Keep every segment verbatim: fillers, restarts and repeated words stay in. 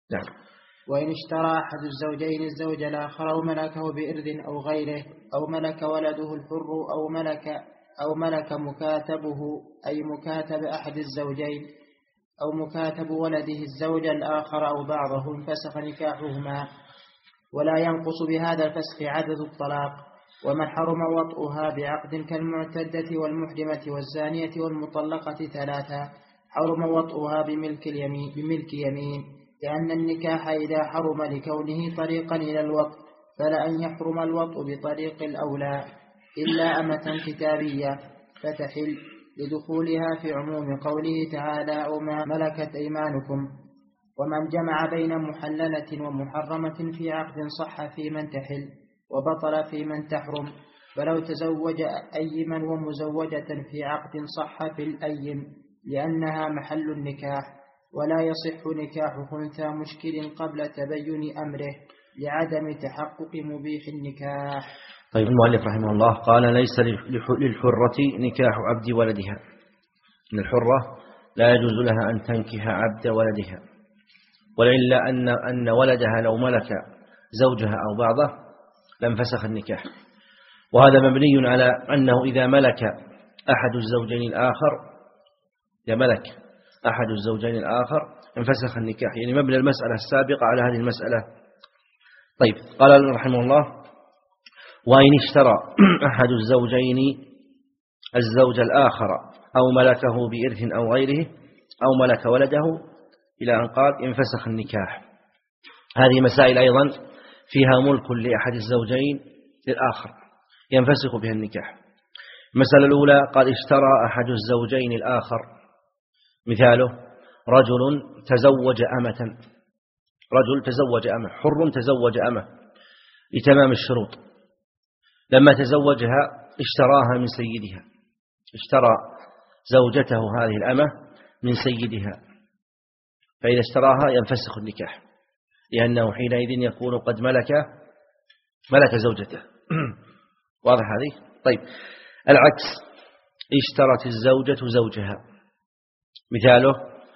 نعم. وإن اشترى أحد الزوجين الزوج الآخر أو ملكه بإرث أو غيره، أو ملك ولده الحر أو ملك أو ملك مكاتبه أي مكاتب أحد الزوجين، أو مكاتب ولده الزوج الآخر أو بعضه، انفسخ نكاحهما، ولا ينقص بهذا الفسخ عدد الطلاق. ومن حرم وطئها بعقد كالمعتدة والمحرمة والزانية والمطلقة ثلاثة، حرم وطئها بملك اليمين, بملك يمين، لأن النكاح إذا حرم لكونه طريقا إلى الوطء فلا أن يحرم الوطء بطريق الأولى، إلا أمة كتابية فتحل لدخولها في عموم قوله تعالى وما ملكت أيمانكم. ومن جمع بين محللة ومحرمة في عقد صح في من تحل وبطل في من تحرم، فلو تزوج أيما ومزوجة في عقد صح في الأيم لأنها محل النكاح، ولا يصح نكاح خنثى مشكل قبل تبين أمره لعدم تحقق مبيح النكاح. طيب، المؤلف رحمه الله قال ليس للحرة نكاح عبد ولدها، إن الحرة لا يجوز لها أن تنكح عبد ولدها، ولإلا أن أن ولدها لو ملك زوجها أو بعضه لم فسخ النكاح، وهذا مبني على أنه إذا ملك أحد الزوجين الآخر إذا ملك أحد الزوجين الآخر انفسخ النكاح، يعني مبنى المسألة السابقة على هذه المسألة. طيب، قال رحمه الله وإن اشترى أحد الزوجين الزوج الآخر أو ملكه بإرث أو غيره أو ملك ولده إلى أن قال انفسخ النكاح. هذه مسائل أيضا فيها ملك لأحد الزوجين للآخر ينفسخ بها النكاح. المسألة الأولى قال اشترى أحد الزوجين الآخر، مثاله رجل تزوج أمة، رجل تزوج أمة، حر تزوج أمة لتمام الشروط، لما تزوجها اشتراها من سيدها، اشترى زوجته هذه الأمة من سيدها، فإذا اشتراها ينفسخ النكاح لأنه حينئذ يكون قد ملك ملك زوجته. واضح هذه؟ طيب، العكس اشترت الزوجة زوجها، مثاله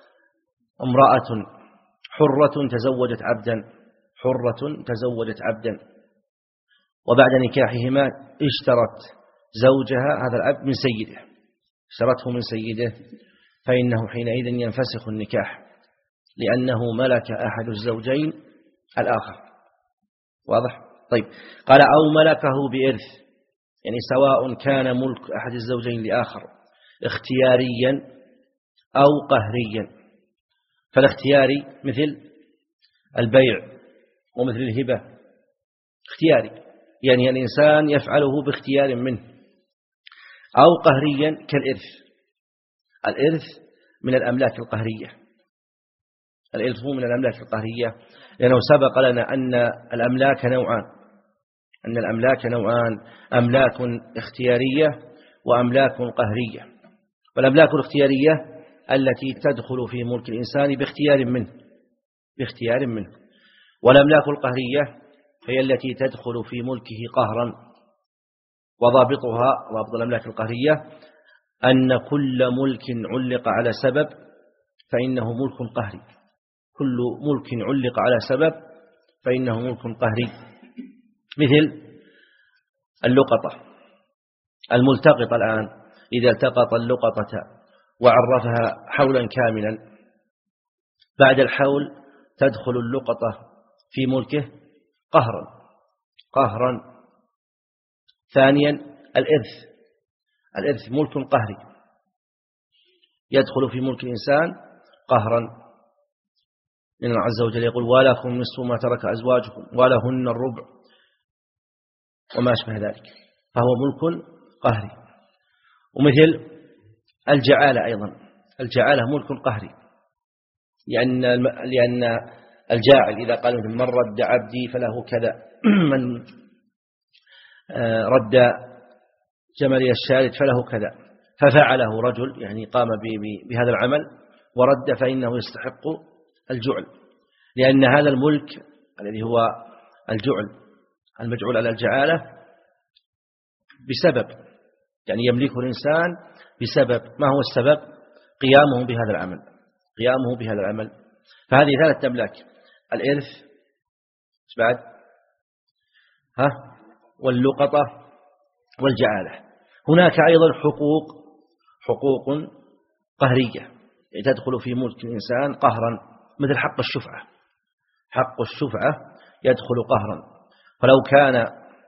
امرأة حرة تزوجت عبدا، حرة تزوجت عبدا، وبعد نكاحهما اشترت زوجها هذا العبد من سيده، اشترته من سيده، فإنه حينئذ ينفسخ النكاح لأنه ملك أحد الزوجين الآخر. واضح؟ طيب، قال أو ملكه بإرث، يعني سواء كان ملك أحد الزوجين لآخر اختياريا أو قهريا. فالاختياري مثل البيع ومثل الهبة اختياري، يعني الإنسان يفعله باختيار منه، أو قهريا كالإرث. الإرث من الأملاك القهرية، الإرث من الأملاك القهرية، لأنه سبق لنا أن الأملاك نوعان، أن الأملاك نوعان أملاك اختيارية وأملاك قهرية. والأملاك الاختيارية التي تدخل في ملك الإنسان باختيار منه باختيار منه والأملاك القهرية هي التي تدخل في ملكه قهرا. وضابطها، ضابط الأملاك القهرية أن كل ملك علق على سبب فإنه ملك قهري، كل ملك علق على سبب فإنه ملك قهري. مثل اللقطة الملتقطة الآن، إذا التقط اللقطة وعرفها حولا كاملا، بعد الحول تدخل اللقطة في ملكه قهرا قهرا ثانيا الإرث، الإرث ملك قهري يدخل في ملك الإنسان قهرا، لأن الله عز وجل يقول ولكم نصف ما ترك أزواجكم ولهن الربع وما أشبه ذلك، فهو ملك قهري. ومثل الجعالة أيضا، الجعالة ملك قهري، لأن لأن الجاعل إذا قال من رد عبدي فله كذا، من رد جملي الشارد فله كذا، ففعله رجل يعني قام بهذا العمل ورد، فإنه يستحق الجعل، لأن هذا الملك الذي هو الجعل المجعول على الجعالة بسبب، يعني يملكه الإنسان بسبب، ما هو السبب؟ قيامه بهذا العمل، قيامه بهذا العمل. فهذه ثلاثة أملاك: الإرث، إيش بعد؟ ها؟ واللقطة والجعالة. هناك أيضا حقوق حقوق قهرية تدخل في ملك الإنسان قهرا، مثل حق الشفعة. حق الشفعة يدخل قهرا، فلو كان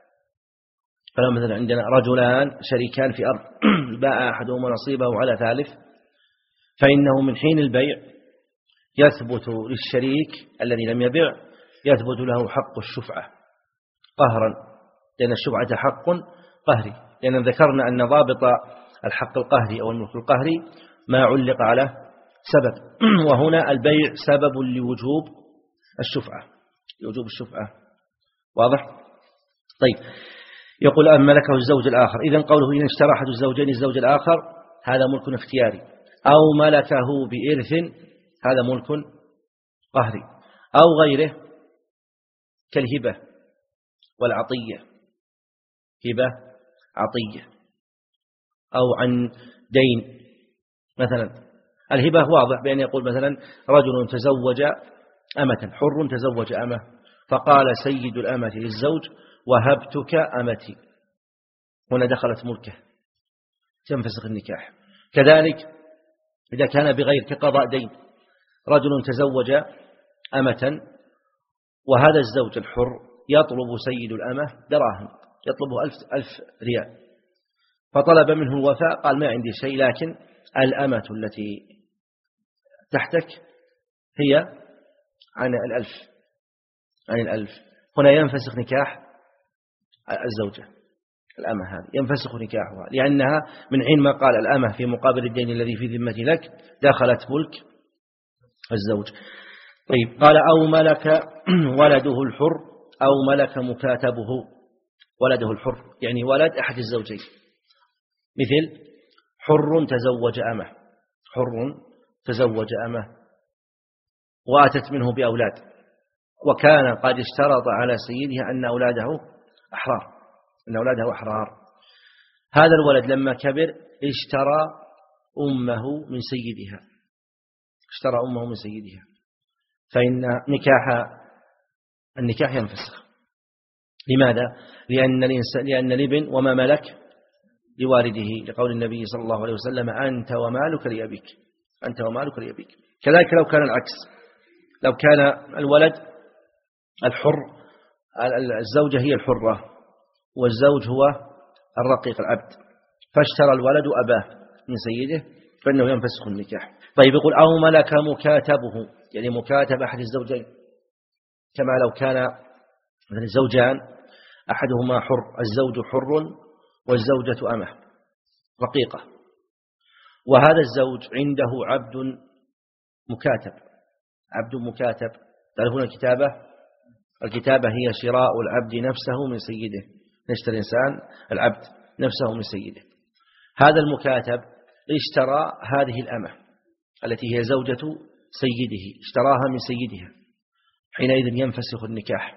فلو مثلا عندنا رجلان شريكان في أرض باع أحدهما نصيبه على ثالث، فإنه من حين البيع يثبت للشريك الذي لم يبيع يثبت له حق الشفعة قهرا، لأن الشفعة حق قهري، لأن ذكرنا أن ضابط الحق القهري أو الملك القهري ما علق على سبب، وهنا البيع سبب لوجوب الشفعة لوجوب الشفعة. واضح؟ طيب، يقول أن ملكه الزوج الآخر. إذن قوله إن اشترى أحد الزوجين الزوج الآخر هذا ملك اختياري، أو ملكه بإرث هذا ملك قهري، أو غيره كالهبة والعطية، هبة عطية، أو عن دين. مثلا الهبة واضح بأن يقول مثلا رجل تزوج أمة، حر تزوج أمة، فقال سيد الأمة للزوج وهبتك أمتي، هنا دخلت ملكه تنفسخ النكاح. كذلك إذا كان بغير كقضاء دين، رجل تزوج أمة وهذا الزوج الحر يطلب سيد الأمة دراهم، يطلبه ألف, ألف ريال، فطلب منه الوفاء، قال ما عندي شيء، لكن الأمة التي تحتك هي عن الألف عن الألف هنا ينفسخ نكاح الزوجة. الأمة هذه ينفسخ نكاحها، لأنها من حين ما قال الأمة في مقابل الدين الذي في ذمتي لك دخلت ملك الزوج. طيب، قال أو ملك ولده الحر أو ملك مكاتبه ولده الحر، يعني ولد أحد الزوجين، مثل حر تزوج أمة، حر تزوج أمة وأتت منه بأولاد، وكان قد اشترط على سيدها أن أولاده أحرار أن أولاده أحرار هذا الولد لما كبر اشترى أمه من سيدها اشترى أمه من سيدها فإن نكاح النكاح ينفسخ. لماذا؟ لأن الإنسان لأن الابن وما ملك لوالده، لقول النبي صلى الله عليه وسلم أنت ومالك لأبيك أنت ومالك لأبيك. كذلك لو كان العكس، لو كان الولد الحر، الزوجة هي الحرة والزوج هو الرقيق العبد، فاشترى الولد أباه من سيده فإنه ينفسخ النكاح. طيب، يقول أو ملك مكاتبه، يعني مكاتب أحد الزوجين، كما لو كان مثل الزوجان أحدهما حر، الزوج حر والزوجة أمه رقيقة، وهذا الزوج عنده عبد مكاتب عبد مكاتب تعرفون الكتابة الكتابة هي شراء العبد نفسه من سيده، يشتري الإنسان العبد نفسه من سيده. هذا المكاتب اشترى هذه الأمة التي هي زوجة سيده، اشتراها من سيدها، حينئذ ينفسخ النكاح.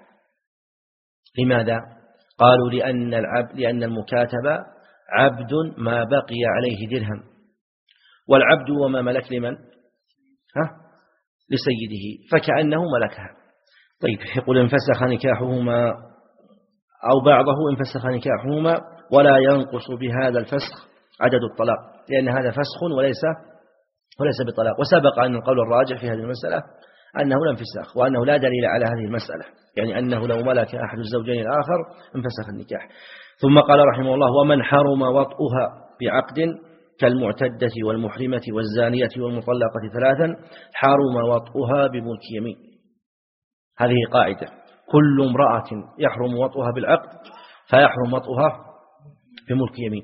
لماذا؟ قالوا لأن العبد لأن المكاتب عبد ما بقي عليه درهم، والعبد وما ملك لمن؟ ها؟ لسيده، فكأنه ملكها. طيب، يقول انفسخ نكاحهما أو بعضه انفسخ نكاحهما ولا ينقص بهذا الفسخ عدد الطلاق، لأن هذا فسخ وليس وليس بطلاق. وسبق أن القول الراجح في هذه المسألة أنه لا انفساخ، وأنه لا دليل على هذه المسألة، يعني أنه لو ملك أحد الزوجين الآخر انفسخ النكاح. ثم قال رحمه الله ومن حرم وطئها بعقد كالمعتدة والمحرمة والزانية والمطلقة ثلاثا حرم وطئها بملك يمين. هذه قاعدة، كل امرأة يحرم وطئها بالعقد فيحرم وطئها بملك يمين.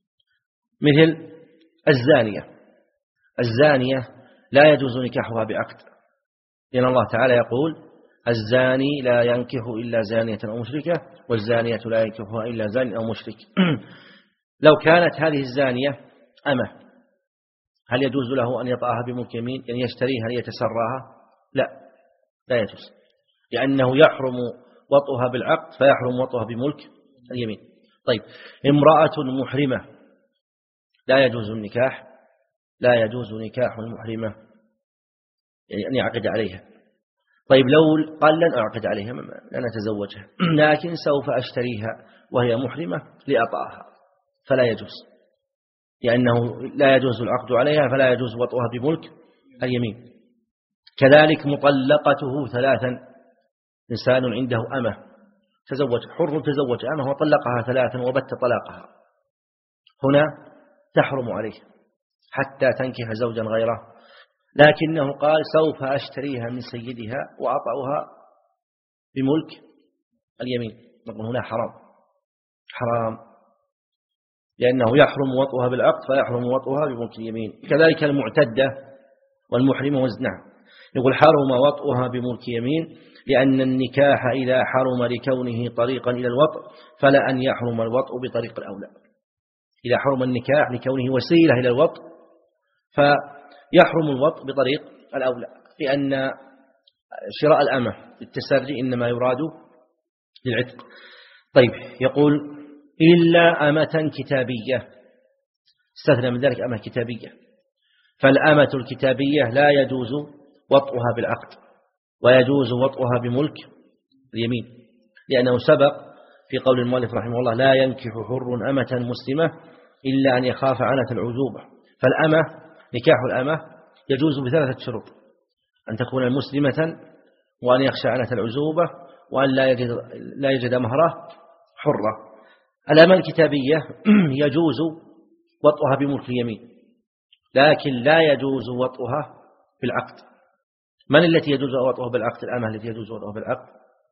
مثل الزانية الزانية لا يجوز نكاحها بعقد، لأن الله تعالى يقول الزاني لا ينكح إلا زانية أو مشركة والزانية لا ينكحها إلا زاني أو مشرك. لو كانت هذه الزانية أمة هل يجوز له أن يطأها بملك يمين، يعني يشتريها ليتسراها؟ لا لا يجوز، لأنه يحرم وطئها بالعقد فيحرم وطئها بملك اليمين. طيب، امرأة محرمة لا يجوز النكاح لا يجوز نكاح المحرمة، يعني أن يعقد عليها. طيب لو قال لن أعقد عليها لن أتزوجها لكن سوف أشتريها وهي محرمة لأطأها فلا يجوز، لأنه لا يجوز العقد عليها فلا يجوز وطئها بملك اليمين. كذلك مطلقته ثلاثا، إنسان عنده أمة تزوج حر تزوج أمة وطلقها ثلاثا وبت طلاقها، هنا تحرم عليه حتى تنكح زوجا غيره، لكنه قال سوف أشتريها من سيدها وأطأها بملك اليمين، نقول هنا حرام حرام لأنه يحرم وطئها بالعقد فيحرم وطئها بملك اليمين. كذلك المعتدة والمحرمة والزنا، يقول حرم وطئها بملك يمين لأن النكاح إذا حرم لكونه طريقا إلى الوطء فلا أن يحرم الوطء بطريق الأولى. إذا حرم النكاح لكونه وسيلة إلى الوطء فيحرم الوطء بطريق الأولى، لأن شراء الأمة بالتسري إنما يراد للعتق. طيب يقول إلا أمة كتابية، استثنى من ذلك أمة كتابية، فالأمة الكتابية لا يجوز وطئها بالعقد ويجوز وطئها بملك اليمين، لأنه سبق في قول المؤلف رحمه الله لا ينكح حر أمة مسلمة إلا أن يخاف عنة العزوبة. فالأمة نكاح الأمة يجوز بثلاثة شروط: أن تكون مسلمة، وأن يخشى عنة العزوبة، وأن لا يجد, لا يجد مهره حرة. الأمة الكتابية يجوز وطئها بملك اليمين لكن لا يجوز وطئها بالعقد. من التي يجوز وطئها بالعقد؟ الأمة التي يجوز وطئها بالعقد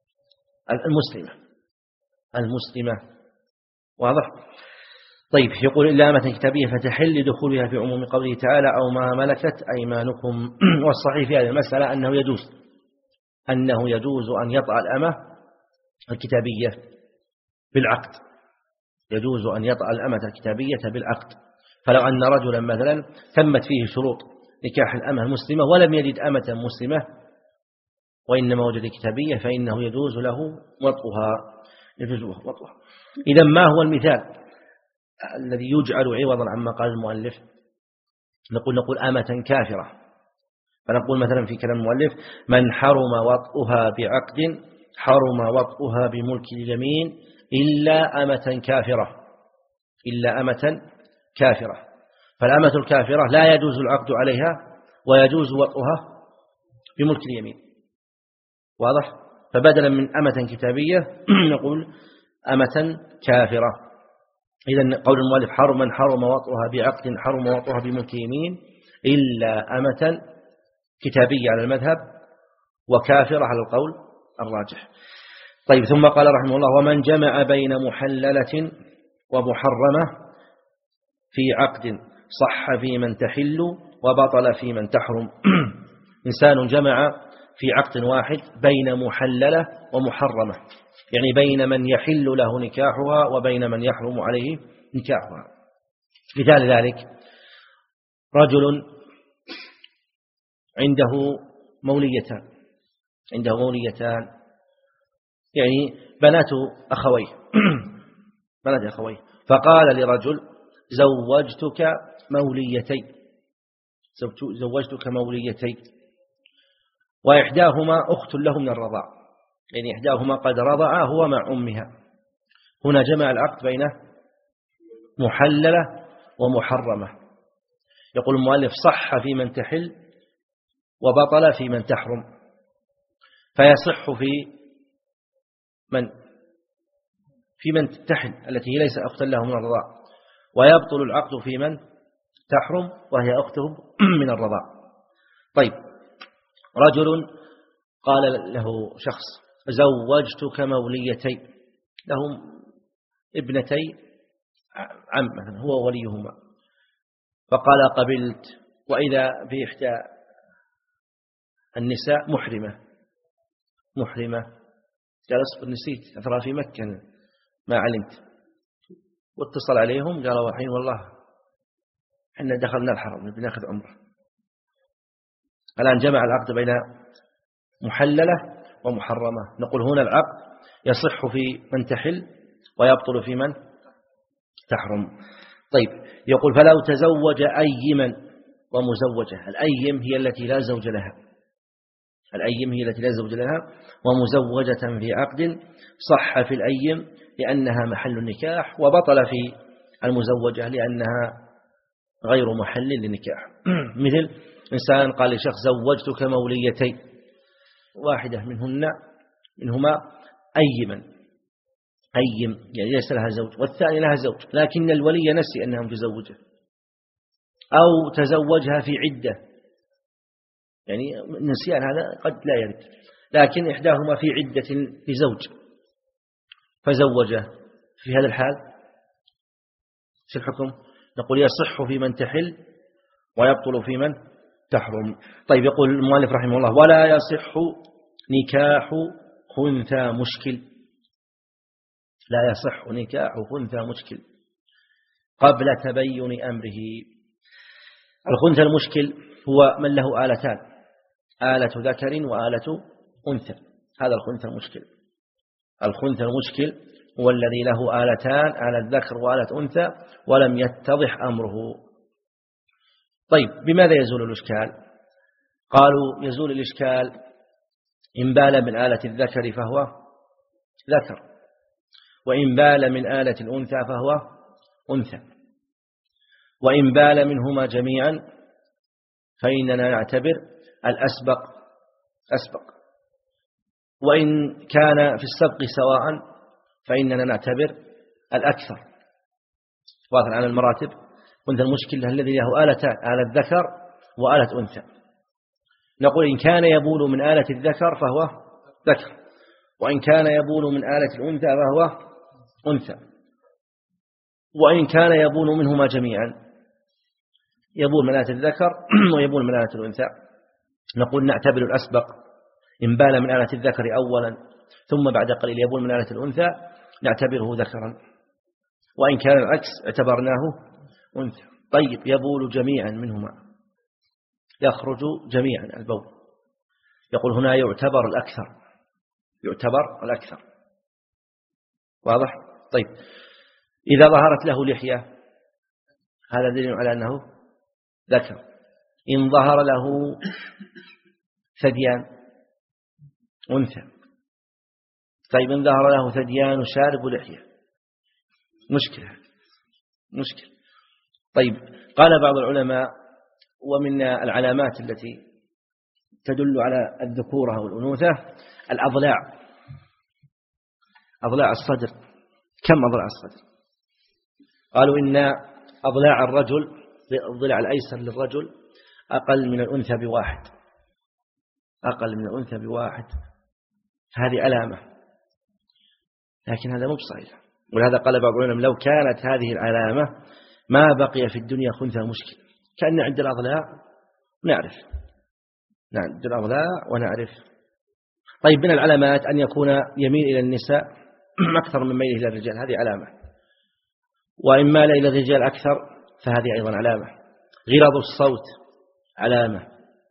المسلمة المسلمة واضح؟ طيب يقول إلا أمة كتابية فتحل دخولها في عموم قوله تعالى أو ما ملكت أيمانكم. والصحيح في هذه المسألة أنه يجوز أنه يجوز أن يطأ الأمة الكتابية بالعقد، يجوز أن يطأ الأمة الكتابية بالعقد. فلو أن رجلا مثلا تمت فيه شروط نكاح الأمة المسلمة ولم يجد أمة مسلمة وإنما وجد كتابية فإنه يجوز له وطئها يجوز وطئها. إذا ما هو المثال الذي يجعل عوضا عما قال المؤلف؟ نقول نقول أمة كافرة، فنقول مثلا في كلام المؤلف من حرم وطئها بعقد حرم وطئها بملك اليمين إلا أمة كافرة إلا أمة كافرة. فالأمة الكافرة لا يجوز العقد عليها ويجوز وطئها بملك اليمين واضح؟ فبدلا من أمة كتابية نقول أمة كافرة. إذن قول المؤلف حرم من حرم وطئها بعقد حرم وطئها بملك يمين إلا أمة كتابية على المذهب وكافرة على القول الراجح. طيب ثم قال رحمه الله ومن جمع بين محللة ومحرمة في عقد صح في من تحل وبطل في من تحرم. إنسان جمع في عقد واحد بين محللة ومحرمة، يعني بين من يحل له نكاحها وبين من يحرم عليه نكاحها. مثال ذلك رجل عنده موليتان عنده موليتان يعني بنات أخويه بنات أخويه فقال لرجل زوجتك موليتين زوجتك موليتين وإحداهما أخت له من الرضاع، يعني إحداهما قد رضع هو مع أمها. هنا جمع العقد بين محللة ومحرمة. يقول المؤلف صح في من تحل وبطل في من تحرم، فيصح في من في من تحل التي هي ليس أختا له من الرضاع، ويبطل العقد في من تحرم وهي أخته من الرضاع. طيب رجل قال له شخص زوجتك موليتين، لهم ابنتي عم مثلا هو وليهما، فقال قبلت، وإذا في إحدى النساء محرمة محرمة قال اصبر نسيت أترى في مكة ما علمت، واتصل عليهم قالوا الحين والله احنا دخلنا الحرم بناخذ عمره. الآن جمع العقد بين محللة ومحرمة. نقول هنا العقد يصح في من تحل ويبطل في من تحرم. طيب يقول فلو تزوج أيما ومزوجة، الأيم هي التي لا زوج لها، الأيم هي التي لا زوج لها، ومزوجة في عقد صح في الأيم لأنها محل النكاح، وبطل في المزوجة لأنها غير محل للنكاح. مثل إنسان قال لشخص زوجتك موليتين، واحدة منهن منهما أيما أيم يعني ليس لها زوج، والثاني لها زوج لكن الولي نسي أنها متزوجة، أو تزوجها في عدة، يعني نسيان هذا قد لا يرد، لكن إحداهما في عدة لزوج فزوجه، في هذا الحال شو الحكم؟ نقول يصح في من تحل ويبطل في من تحرم. طيب يقول المؤلف رحمه الله: ولا يصح نكاح خنثى مشكل، لا يصح نكاح خنثى مشكل قبل تبين أمره. الخنثى المشكل هو من له آلتان، آلة ذكر وآلة أنثى، هذا الخنثى المشكل. الخنثى المشكل هو الذي له آلتان، آلة ذكر وآلة أنثى، ولم يتضح أمره. طيب بماذا يزول الإشكال؟ قالوا يزول الإشكال إن بال من آلة الذكر فهو ذكر، وإن بال من آلة الأنثى فهو أنثى، وإن بال منهما جميعا فإننا نعتبر الأسبق أسبق، وإن كان في السبق سواء فإننا نعتبر الأكثر. واضح على المراتب. وانت المشكلة الذي له آلتان، آلة ذكر وآلة أنثى، نقول إن كان يبول من آلة الذكر فهو ذكر، وإن كان يبول من آلة الأنثى فهو أنثى، وإن كان يبول منهما جميعا، يبول من آلة الذكر ويبول من آلة الأنثى، نقول نعتبر الأسبق إن بال من آلة الذكر أولا ثم بعد قليل يبول من آلة الأنثى نعتبره ذكرا، وإن كان العكس اعتبرناه أنثى. طيب يبول جميعا منهما، يخرج جميعا البول، يقول هنا يعتبر الأكثر، يعتبر الأكثر. واضح؟ طيب إذا ظهرت له لحية هذا دليل على أنه ذكر. إن ظهر له ثديان أنثى. طيب إن ظهر له ثديان وشارب لحية، مشكلة مشكلة. طيب قال بعض العلماء: ومن العلامات التي تدل على الذكورة والأنوثة الأضلاع، أضلاع الصدر. كم أضلاع الصدر؟ قالوا إن أضلاع الرجل، الضلع الأيسر للرجل أقل من الأنثى بواحد، أقل من الأنثى بواحد، هذه علامة، لكن هذا مو بصحيح. ولهذا قال بعض العلماء: لو كانت هذه العلامة ما بقي في الدنيا خنثى مشكل. كأن عند الأضلاع نعرف، نعد الأضلاع ونعرف. طيب من العلامات أن يكون يميل إلى النساء أكثر من ميله إلى الرجال، هذه علامة. وإن مال إلى الرجال أكثر فهذه أيضا علامة. غلظ الصوت علامة.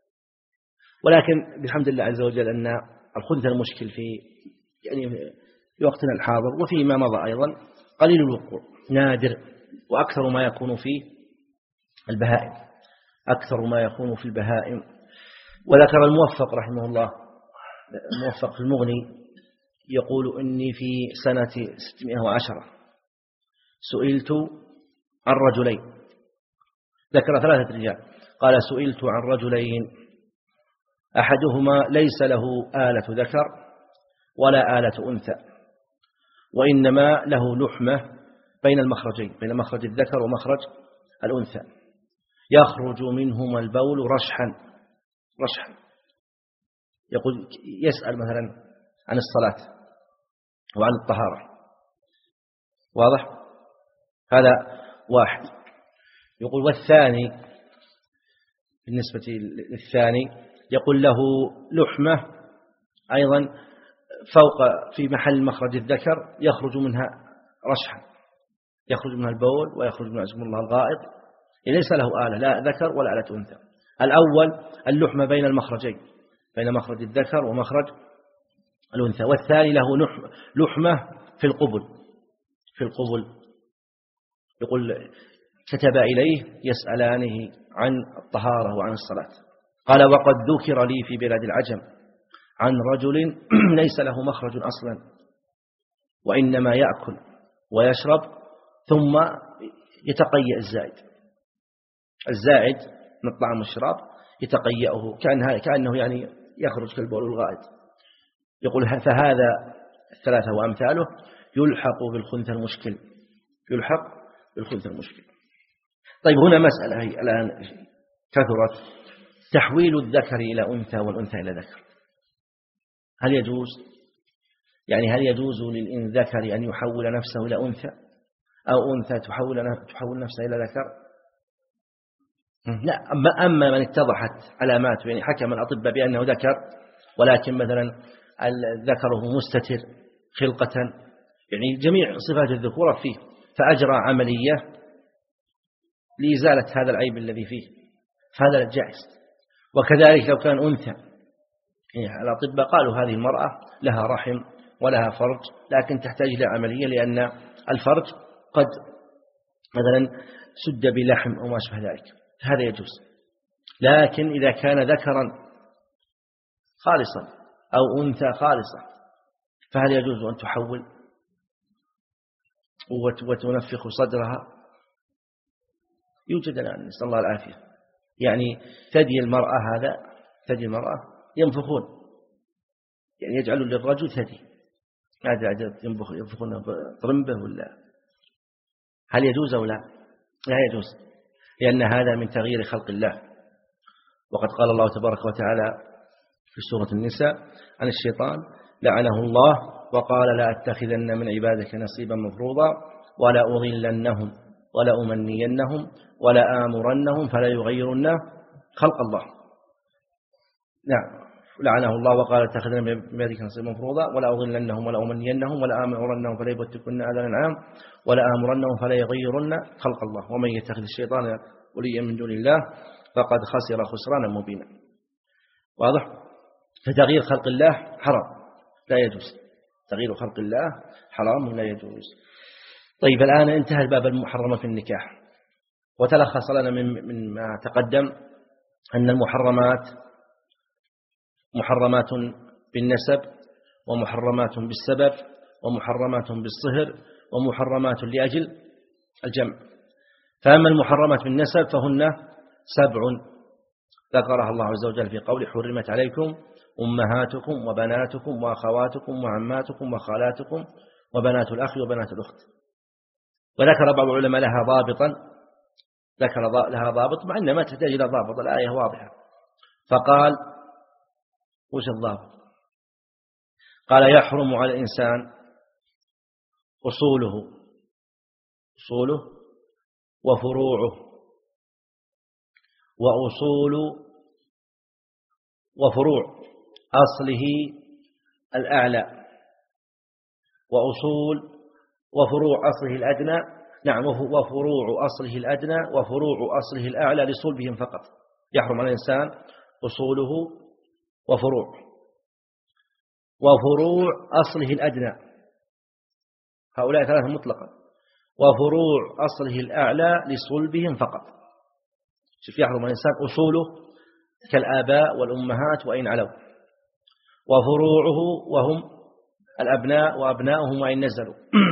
ولكن بحمد الله عز وجل أن الخنثى المشكل في يعني في وقتنا الحاضر وفيما مضى أيضا قليل الوقوع، نادر، وأكثر ما يكون في البهائم، أكثر ما يكون في البهائم. وذكر الموفق رحمه الله، الموفق في المغني، يقول إني في سنة ستمائة وعشرة سئلت عن رجلين، ذكر ثلاثة رجال، قال: سئلت عن رجلين أحدهما ليس له آلة ذكر ولا آلة أنثى، وإنما له لحمة بين المخرجين، بين مخرج الذكر ومخرج الأنثى، يخرج منهما البول رشحا رشحا. يقول يسأل مثلا عن الصلاة وعن الطهارة. واضح؟ هذا واحد. يقول: والثاني بالنسبة للثاني يقول له لحمة أيضا فوق في محل مخرج الذكر، يخرج منها رشحا، يخرج منها البول ويخرج منها عزكم الله الغائط، ليس له آلة، لا ذكر ولا آلة أنثى. الأول اللحمة بين المخرجين، بين مخرج الذكر ومخرج الأنثى. والثاني له لحمة في القبل، في القبل. يقول: كتب إليه يسألانه عن الطهارة وعن الصلاة. قال: وقد ذكر لي في بلاد العجم عن رجل ليس له مخرج أصلا، وإنما يأكل ويشرب ثم يتقيأ الزائد الزائد من الطعام والشراب يتقيأه كأنه, كأنه يعني يخرج كالبول والغائط. يقول فهذا الثلاثة وأمثاله يلحق بالخنث المشكل يلحق بالخنث المشكل. طيب هنا مسألة هي الآن كثرت، تحويل الذكر إلى أنثى والأنثى إلى ذكر، هل يجوز؟ يعني هل يجوز للذكر أن يحول نفسه إلى أنثى أو أنثى تحول تحول نفسها إلى ذكر؟ لا. أما من اتضحت علاماته، يعني حكم الأطباء بأنه ذكر ولكن مثلا ذكره مستتر خلقة، يعني جميع صفات الذكورة فيه، فأجرى عملية لإزالة هذا العيب الذي فيه، فهذا جائز. وكذلك لو كان أنثى، يعني الأطباء قالوا هذه المرأة لها رحم ولها فرج لكن تحتاج إلى عملية لأن الفرج قد مثلا سد بلحم أو ما شابه ذلك، هذا يجوز. لكن إذا كان ذكرا خالصا أو أنثى خالصة فهل يجوز أن تحول وتنفخ صدرها؟ يوجد الآن نسأل الله العافية، يعني ثدي المرأة هذا ثدي المرأة ينفخون، يعني يجعلوا للرجل ثدي، هذا ينفخ ينفخون برمبه ولا، هل يجوز أو لا؟ لا يجوز، لأن هذا من تغيير خلق الله. وقد قال الله تبارك وتعالى في سورة النساء عن الشيطان لعنه الله وقال لا أتخذن من عبادك نصيبا مفروضا ولا أضلنهم ولا أمنينهم ولا آمرنهم فلا يغيرن خلق الله. نعم، لعنه الله وقال اتخذنا من عبادك نصيبا مفروضا ولا أضلنهم ولا أمنينهم ولا آمرنهم فلا يبتكن آذان الأنعام ولا آمرنهم فلا يغيرن خلق الله ومن يتخذ الشيطان وليا من دون الله فقد خسر خسرانا مبينا. واضح؟ فتغيير خلق الله حرام لا يجوز، تغيير خلق الله حرام لا يجوز. طيب الآن انتهى الباب المحرمة في النكاح، وتلخص لنا من من ما تقدم أن المحرمات محرمات بالنسب ومحرمات بالسبب ومحرمات بالصهر ومحرمات لأجل الجمع. فأما المحرمات بالنسب فهن سبع ذكرها الله عز وجل في قوله حرمت عليكم أمهاتكم وبناتكم وأخواتكم وعماتكم وخالاتكم وبنات الأخ وبنات الأخت. وذكر بعض العلماء لها ضابطا، ذكر لها ضابط مع أنها ما تحتاج إلى ضابط، الآية واضحة. فقال وش الضابط؟ قال يحرم على الإنسان أصوله أصوله وفروعه وأصول وفروع أصله الأعلى وأصول وفروع أصله الأدنى. نعم، وفروع أصله الأدنى وفروع أصله الأعلى لصلبهم فقط. يحرم على الإنسان أصوله وفروع وفروع أصله الأدنى، هؤلاء ثلاثة مطلقا، وفروع أصله الأعلى لصلبهم فقط. شوف، يحرم على الإنسان أصوله كالآباء والأمهات وإن علوا، وفروعه وهم الأبناء وأبناؤهم وإن نزلوا،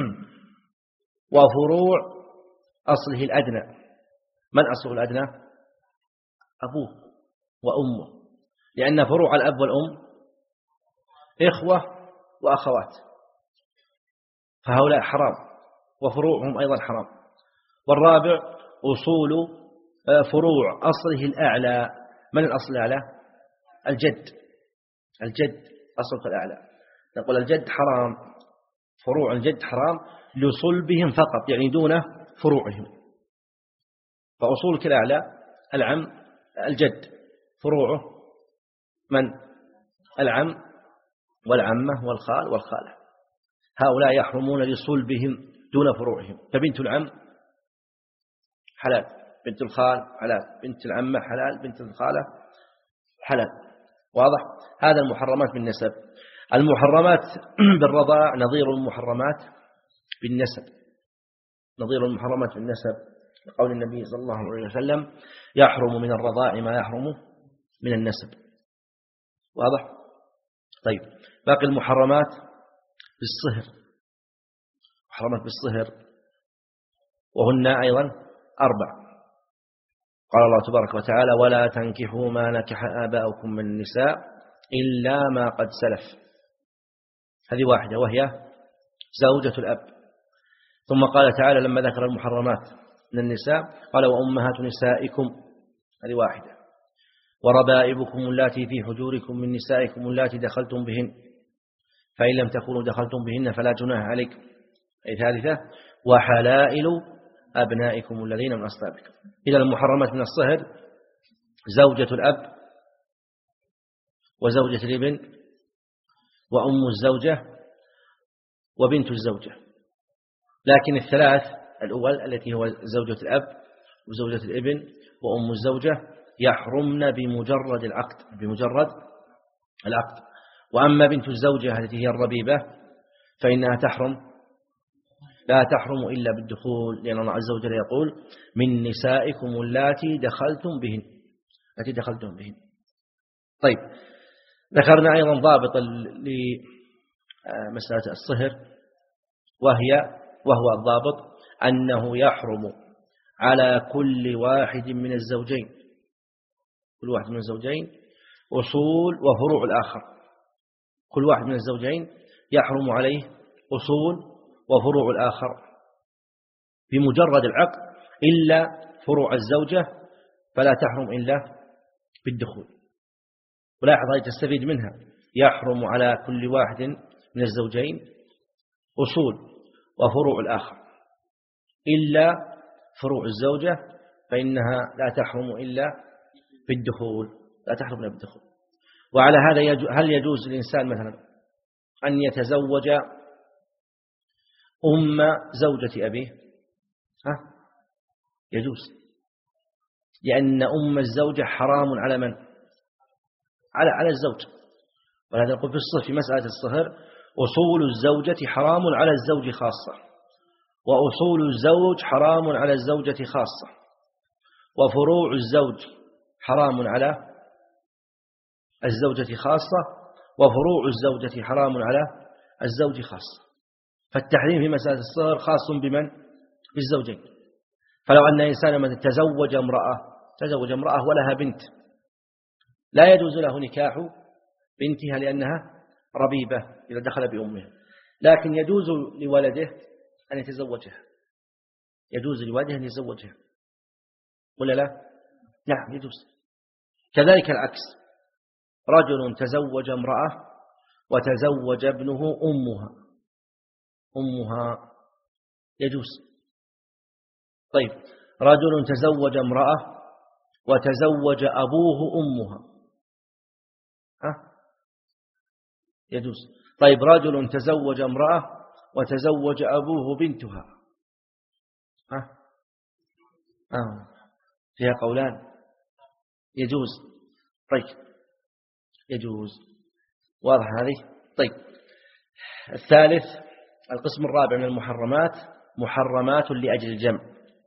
وفروع أصله الأدنى. من أصله الأدنى؟ أبوه وأمه، لأن فروع الأب والأم إخوة وأخوات، فهؤلاء حرام وفروعهم أيضا حرام. والرابع أصول فروع أصله الأعلى. من الأصل الأعلى؟ الجد، الجد أصله الأعلى. نقول الجد حرام، فروع الجد حرام لصلبهم فقط، يعني دون فروعهم. فأصولك الأعلى العم الجد، فروعه من؟ العم والعمة والخال والخالة، هؤلاء يحرمون لصلبهم دون فروعهم. فبنت العم حلال، بنت الخال حلال، بنت العمة حلال، بنت الخالة حلال. واضح؟ هذا المحرمات بالنسب. المحرمات بالرضاع نظير المحرمات بالنسب، نظير المحرمات بالنسب لقول النبي صلى الله عليه وسلم يحرم من الرضاع ما يحرم من النسب. واضح؟ طيب باقي المحرمات بالصهر، محرمات بالصهر وهن أيضا أربع. قال الله تبارك وتعالى: ولا تنكحوا ما نكح آباؤكم من النساء إلا ما قد سلف. هذه واحدة وهي زوجة الأب. ثم قال تعالى لما ذكر المحرمات من النساء قال: وأمهات نسائكم، هذه واحدة. وربائبكم اللاتي في حجوركم من نسائكم اللاتي دخلتم بهن فإن لم تكونوا دخلتم بهن فلا جناح عليكم. أي ثالثة: وحلائل أبنائكم الذين من أصلابكم. إذا المحرمات من الصهر زوجة الأب وزوجة الابن وأم الزوجة وبنت الزوجة. لكن الثلاث الأول التي هو زوجة الأب وزوجة الابن وأم الزوجة يحرمن بمجرد العقد، بمجرد العقد. وأما بنت الزوجة التي هي الربيبة فإنها تحرم، لا تحرم إلا بالدخول، لأن الله عز وجل يقول: من نسائكم اللاتي دخلتم بهن، التي دخلتم بهن. طيب ذكرنا أيضا ضابطا لمسألة الصهر، وهي وهو الضابط أنه يحرم على كل واحد من الزوجين، كل واحد من الزوجين أصول وفروع الآخر. كل واحد من الزوجين يحرم عليه أصول وفروع الآخر بمجرد العقد، إلا فروع الزوجة فلا تحرم إلا بالدخول. ولاحظ هذه تستفيد منها: يحرم على كل واحد من الزوجين أصول وفروع الآخر إلا فروع الزوجة فإنها لا تحرم إلا بالدخول، لا تحرم إلا بالدخول. وعلى هذا يجو هل يجوز للإنسان مثلا أن يتزوج أم زوجة أبيه؟ ها؟ يجوز، لأن أم الزوجة حرام على من؟ على على الزوج. ولهذا نقول في الصهر، في مسألة الصهر: أصول الزوجة حرام على الزوج خاصة، وأصول الزوج حرام على الزوجة خاصة، وفروع الزوج حرام على الزوجة خاصة، وفروع الزوجة حرام على الزوج خاصة. فالتحريم في مسألة الصهر خاص بمن؟ بالزوجين. فلو أن إنسانا من تزوج امرأة تزوج امرأة ولها بنت، لا يجوز له نكاح بنتها لأنها ربيبة إذا دخل بأمها، لكن يجوز لولده أن يتزوجها، يجوز لولده أن يتزوجها ولا لا؟ نعم يجوز. كذلك العكس: رجل تزوج امرأة وتزوج ابنه أمها أمها يجوز. طيب رجل تزوج امرأة وتزوج أبوه أمها، ها؟ يجوز. طيب رجل تزوج امرأة وتزوج أبوه بنتها، ها؟ آه. فيها قولان، يجوز. طيب يجوز، واضح هذه؟ طيب الثالث القسم الرابع من المحرمات محرمات لأجل الجمع،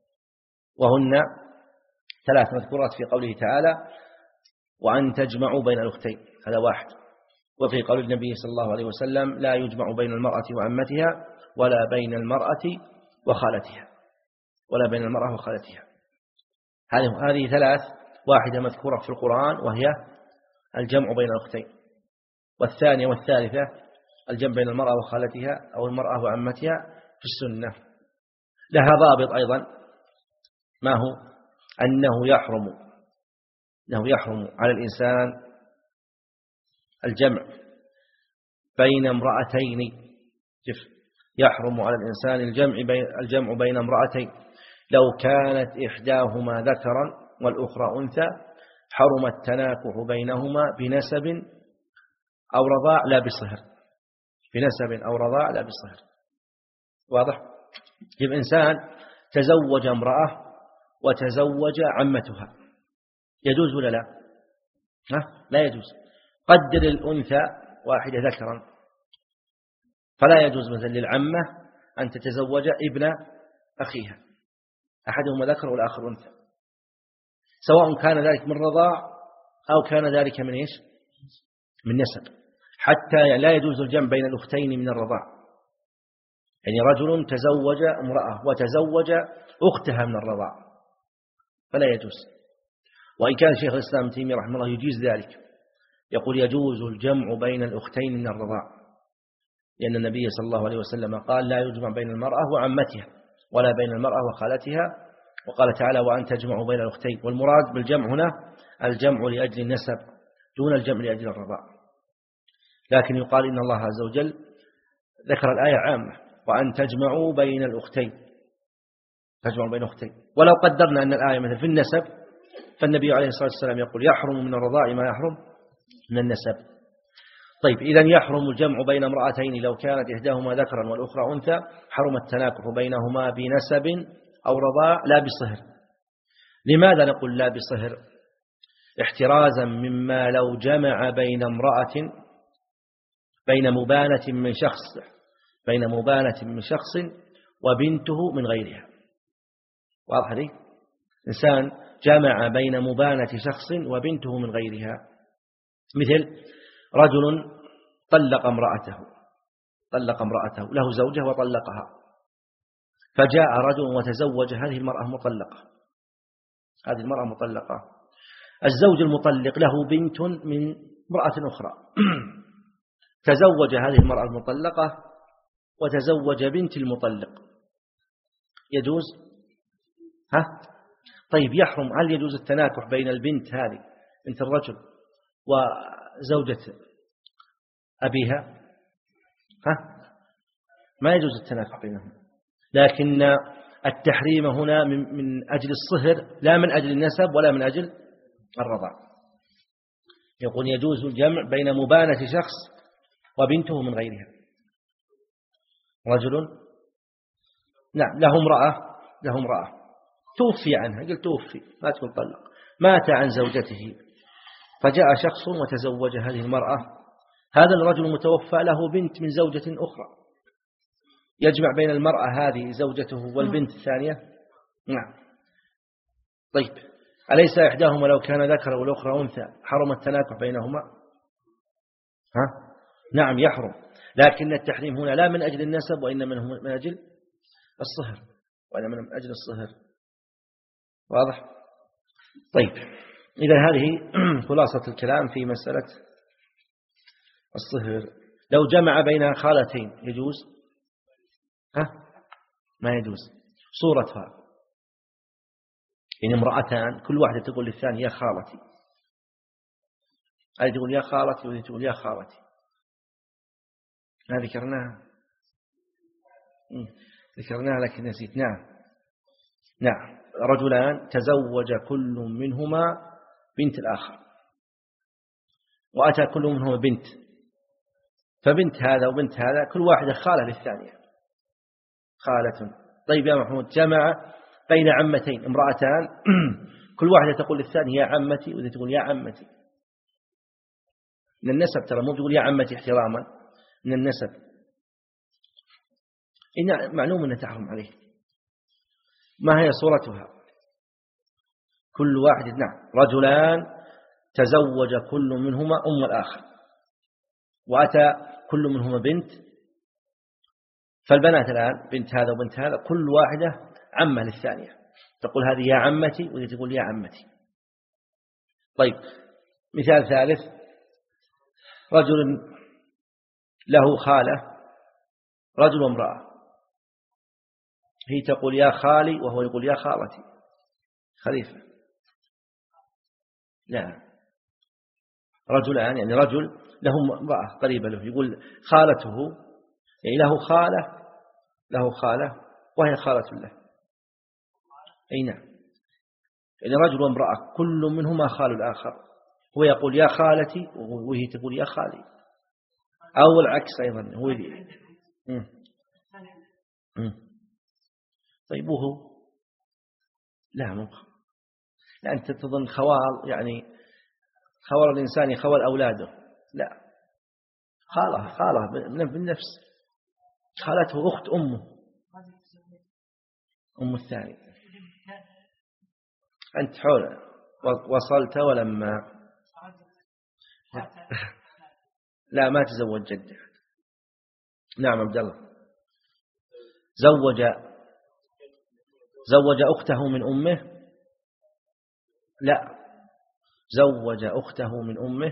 وهن ثلاث مذكورات في قوله تعالى: وأن تجمعوا بين الأختين، هذا واحد. وفي قول النبي صلى الله عليه وسلم: لا يجمع بين المرأة وعمتها ولا بين المرأة وخالتها، ولا بين المرأة وخالتها. هذه هذه ثلاث، واحدة مذكورة في القرآن وهي الجمع بين الأختين، والثانية والثالثة الجمع بين المرأة وخالتها أو المرأة وعمتها في السنة. لها ضابط أيضا، ما هو؟ أنه يحرم أنه يحرم على الإنسان الجمع بين امرأتين. يحرم على الإنسان الجمع بين الجمع بين امرأتين لو كانت إحداهما ذكرا والأخرى أنثى، حرم التناكح بينهما بنسب أو رضاع لا بصهر، بنسب أو رضاع لا بصهر. واضح؟ يبقى إنسان تزوج امرأة وتزوج عمتها، يجوز ولا لا؟ ها؟ لا يجوز. قدر الأنثى واحدة ذكرا، فلا يجوز مثلا للعمة أن تتزوج ابن أخيها، أحدهما ذكر والآخر أنثى، سواء كان ذلك من رضاع أو كان ذلك من إيش؟ من نسب. حتى لا يجوز الجمع بين الأختين من الرضاع، يعني رجل تزوج امرأة وتزوج أختها من الرضاع فلا يجوز. وإن كان شيخ الإسلام ابن تيمية رحمه الله يجيز ذلك، يقول يجوز الجمع بين الأختين من الرضاع، لأن النبي صلى الله عليه وسلم قال لا يجمع بين المرأة وعمتها ولا بين المرأة وخالتها، وقال تعالى وأن تجمعوا بين الأختين. والمراد بالجمع هنا الجمع لأجل النسب دون الجمع لأجل الرضاع. لكن يقال إن الله عز وجل ذكر الآية عامة وأن تجمعوا بين الأختين، تجمعوا بين الأختين. ولو قدرنا أن الآية مثل في النسب فالنبي عليه الصلاة والسلام يقول يحرم من الرضاع ما يحرم من النسب. طيب إذن يحرم الجمع بين امرأتين لو كانت إحداهما ذكرا والأخرى أنثى، حرم التناكح بينهما بنسب أو رضاع لا بصهر. لماذا نقول لا بصهر؟ احترازا مما لو جمع بين امرأة بين مبانة من شخص بين مبانة من شخص وبنته من غيرها. واضح لي؟ إنسان جمع بين مبانة شخص وبنته من غيرها، مثل رجل طلق امرأته طلق امرأته له زوجة وطلقها، فجاء رجل وتزوج هذه المرأة مطلقة هذه المرأة مطلقة الزوج المطلق له بنت من امرأة أخرى تزوج هذه المرأة المطلقة وتزوج بنت المطلق، يجوز؟ ها؟ طيب يحرم، هل يجوز التناكح بين البنت هذه بنت الرجل وزوجة أبيها؟ ها؟ ما يجوز التناكح بينهم، لكن التحريم هنا من, من أجل الصهر لا من أجل النسب ولا من أجل الرضاع. يقول يجوز الجمع بين مبانة شخص وبنته من غيرها. رجل نعم له امرأة له امرأة توفي عنها، قلت توفي ما تقول طلق، مات عن زوجته فجاء شخص وتزوج هذه المرأة، هذا الرجل المتوفى له بنت من زوجة أخرى، يجمع بين المرأة هذه زوجته والبنت الثانية؟ نعم. طيب أليس إحداهما لو كان ذكر والأخرى أنثى حرم التناكح بينهما؟ ها؟ نعم يحرم، لكن التحريم هنا لا من أجل النسب وإنما من أجل الصهر وإنما من أجل الصهر. واضح؟ طيب إذا هذه خلاصة الكلام في مسألة الصهر. لو جمع بين خالتين يجوز؟ ها؟ ما يجوز. صورتها إن امرأتان كل واحدة تقول للثانية يا خالتي، هذه تقول يا خالتي وهذه تقول يا خالتي، ما ذكرناها ذكرناها لكن نسيت. نعم نعم رجلان تزوج كل منهما بنت الآخر وأتى كل منهما بنت، فبنت هذا وبنت هذا كل واحدة خالة للثانية خالة. طيب يا محمود جمع بين عمتين امرأتان كل واحدة تقول للثانية يا عمتي وذي تقول يا عمتي، من النسب ترى مو تقول يا عمتي احتراما، من النسب إن معلوم أن تحرم عليه. ما هي صورتها؟ كل واحد نعم رجلان تزوج كل منهما أم الآخر وأتى كل منهما بنت، فالبنات الآن بنت هذا وبنت هذا كل واحدة عمة للثانية، تقول هذه يا عمتي وهي تقول يا عمتي. طيب مثال ثالث، رجل له خالة رجل وامرأة، هي تقول يا خالي وهو يقول يا خالتي، خليفة. لا رجلان يعني رجل له امرأة قريبة له يقول خالته، يعني له خالة له خالة وهي خالة له. أي نعم، يعني رجل وامرأة كل منهما خال الآخر، هو يقول يا خالتي وهي تقول يا خالي، أو العكس أيضا هو ذي. طيب وهو لا مو لا أنت تظن خوال يعني خوال الإنسان خوال أولاده، لا خالة خالة بالنفس، خالته أخت أمه أم الثاني. أنت حول وصلت ولما لا ما تزوج جده. نعم عبد الله. زوج زوج أخته من أمه. لا زوج أخته من أمه.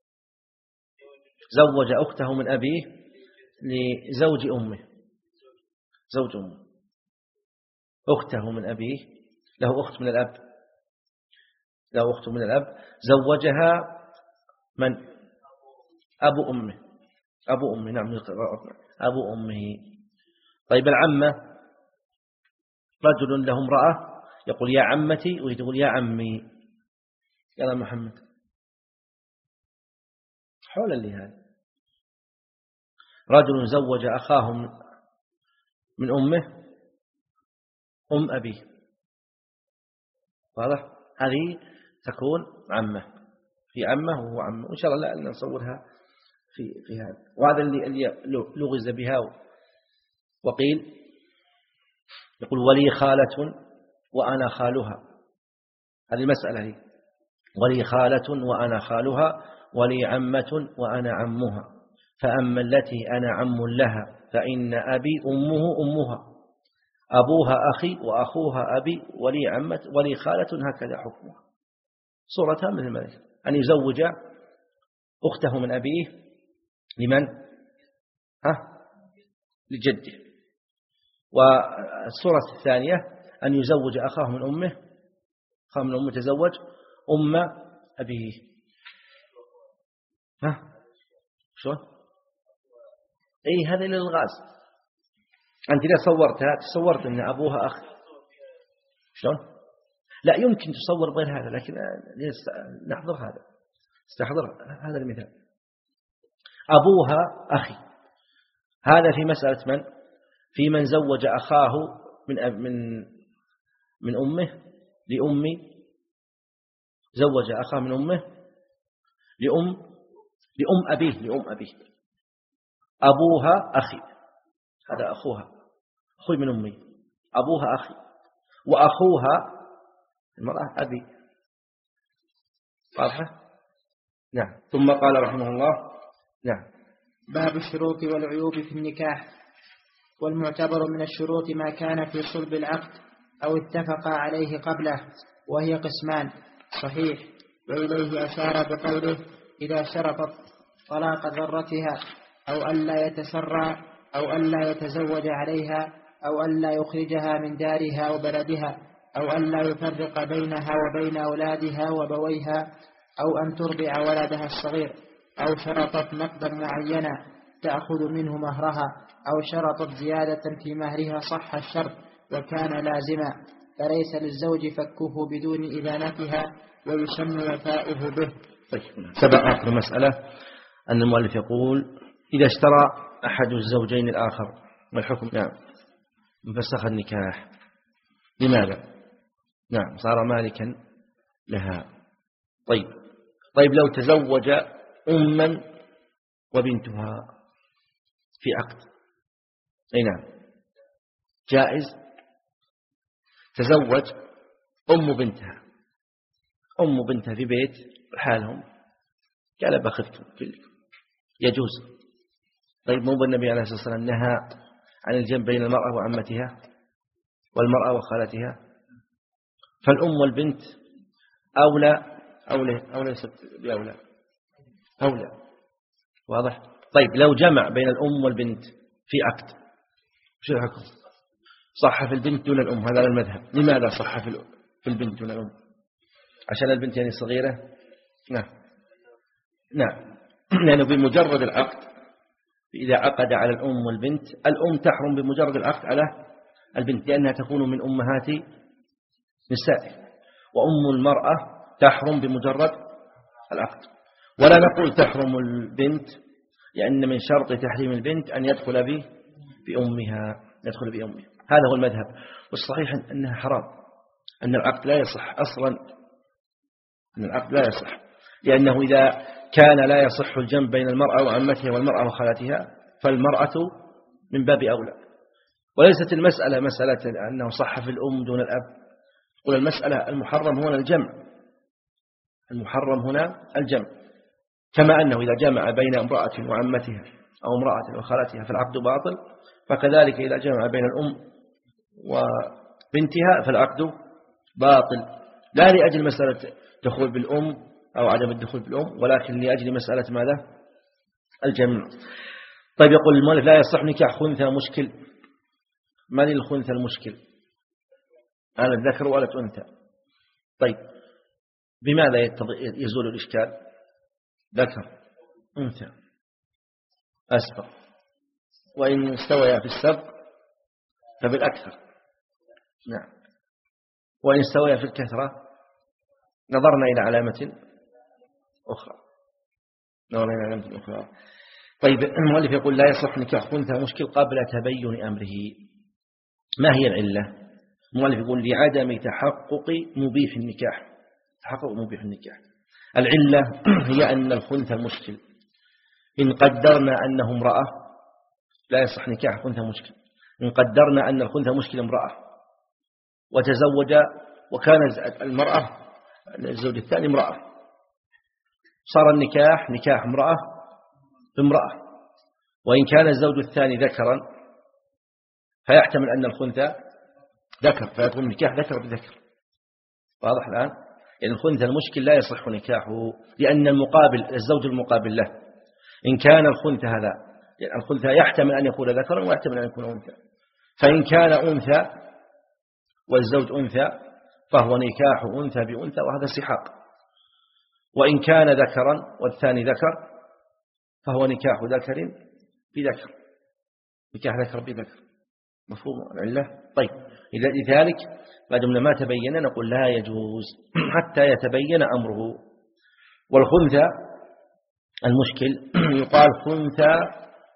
زوج أخته من أبيه لزوج أمه. زوج أمه أخته من أبيه له أخت من الأب له أخت من الأب زوجها من أبو أمه أبو أمه نعم أبو أمه. طيب العمة رجل له امرأة يقول يا عمتي ويقول يا عمي. يلا محمد حولا لهذا. رجل زوج أخاه من أمه أم أبيه. واضح؟ هذه تكون عمة في عمة وهو عمة وإن شاء الله لا نصورها في في هذا. وهذا اللي اللي لغز بها. وقيل يقول ولي خالة وأنا خالها. هذه المسألة هي ولي خالة وأنا خالها ولي عمة وأنا عمها فأما التي أنا عم لها فإن أبي أمه أمها أبوها أخي وأخوها أبي ولي عمة ولي خالة هكذا حكمها. صورتها مثل ما ذكر أن يزوج أخته من أبيه لمن؟ ها؟ لجده. والصورة الثانية أن يزوج أخاه من أمه أخاه من أمه تزوج أم أبيه. ها؟ شو؟ أي هذا للغاز. أنت إذا صورتها تصورت أن أبوها أخ. شلون؟ لا يمكن تصور غير هذا لكن نحضر هذا استحضر هذا المثال. أبوها أخي هذا في مسألة من؟ في من زوج أخاه من من من أمه لأمي زوج أخاه من أمه لأم لأم أبيه لأم أبيه. أبوها أخي هذا أخوها أخوي من أمي أبوها أخي وأخوها المرأة أبي. واضحة؟ نعم. ثم قال رحمه الله نعم باب الشروط والعيوب في النكاح. والمعتبر من الشروط ما كان في صلب العقد أو اتفق عليه قبله وهي قسمان صحيح وإليه أشار بقوله إذا شرطت طلاق ذرتها أو ألا يتسرى أو ألا يتزوج عليها أو ألا يخرجها من دارها وبلدها أو ألا يفرق بينها وبين أولادها وبويها أو أن ترضع ولدها الصغير أو شرطت نقدا معينا تأخذ منه مهرها أو شرطت زيادة في مهرها صح الشرط وكان لازما فليس للزوج فكه بدون إذانتها ويسمى وفاؤه به. سبق آخر مسألة أن المؤلف يقول إذا اشترى أحد الزوجين الآخر والحكم نعم فسخ النكاح. لماذا؟ نعم صار مالكا لها. طيب طيب لو تزوج أما وبنتها في عقد أي نعم جائز. تزوج أم بنتها أم بنتها في بيت حالهم قال بخفتم كلكم يجوز. طيب مو بالنبي عليه الصلاة والسلام نهى عن الجمع بين المرأة وعمتها والمرأة وخالتها فالأم والبنت أولى أولى أولى بأولى أولى. واضح؟ طيب لو جمع بين الأم والبنت في عقد شو الحكم؟ صح في البنت دون الأم. هذا المذهب. لماذا صح في البنت دون الأم؟ عشان البنت يعني صغيرة. نعم نعم لأنه بمجرد العقد إذا عقد على الأم والبنت الأم تحرم بمجرد العقد على البنت لأنها تكون من أمهات نسائه وأم المرأة تحرم بمجرد العقد. ولا نقول تحرم البنت لأن من شرط تحريم البنت أن يدخل به بأمها يدخل بأمها. هذا هو المذهب. والصحيح أنها حرام أن العقد لا يصح أصلا أن العقد لا يصح لأنه إذا كان لا يصح الجمع بين المرأة وعمتها والمرأة وخالتها فالمرأة من باب أولى. وليست المسألة مسألة أنه صح في الأم دون الأب. والمسألة المحرم هنا الجمع المحرم هنا الجمع كما أنه إذا جمع بين امرأة وعمتها أو امرأة وخالتها فالعقد باطل، فكذلك إذا جمع بين الأم وبنتها فالعقد باطل، لا لأجل مسألة دخول بالأم أو عدم الدخول بالأم، ولكن لأجل مسألة ماذا؟ الجمع. طيب يقول المؤلف لا يصح نكاح خنثى مشكل. من الخنثى المشكل؟ أنا الذكر ولا أنثى. طيب بماذا يزول الإشكال؟ ذكر أنثى أسبق، وإن استويا في السبق فبالأكثر، نعم، وإن استويا في الكثرة نظرنا إلى علامة أخرى نظرنا إلى علامة أخرى. طيب المؤلف يقول لا يصح نكاح خنثى مشكل قبل تبين أمره. ما هي العلة؟ المؤلف يقول لعدم تحقق مبيح النكاح. تحقق مبيح النكاح، العلة هي أن الخنثى المشكل إن قدرنا أنه امرأة لا يصح نكاح خنثى مشكل. إن قدرنا أن الخنثى مشكل امرأة وتزوج وكان المرأة الزوج الثاني امرأة، صار النكاح نكاح امرأة بامرأة، وإن كان الزوج الثاني ذكرا فيحتمل أن الخنثى ذكر فيكون نكاح ذكر بذكر. واضح الآن؟ يعني الخنثى المشكل لا يصح نكاحه لأن المقابل الزوج المقابل له إن كان الخنثى هذا يعني الخنثى يحتمل أن يكون ذكرا ويحتمل أن يكون أنثى، فإن كان أنثى والزوج أنثى فهو نكاح أنثى بأنثى وهذا سحاق، وإن كان ذكرا والثاني ذكر فهو نكاح ذكر بذكر، نكاح ذكر بذكر. مفهوم العلة؟ طيب لذلك ما دمنا ما تبين نقول لا يجوز حتى يتبين أمره. والخنثى المشكل يقال خنثى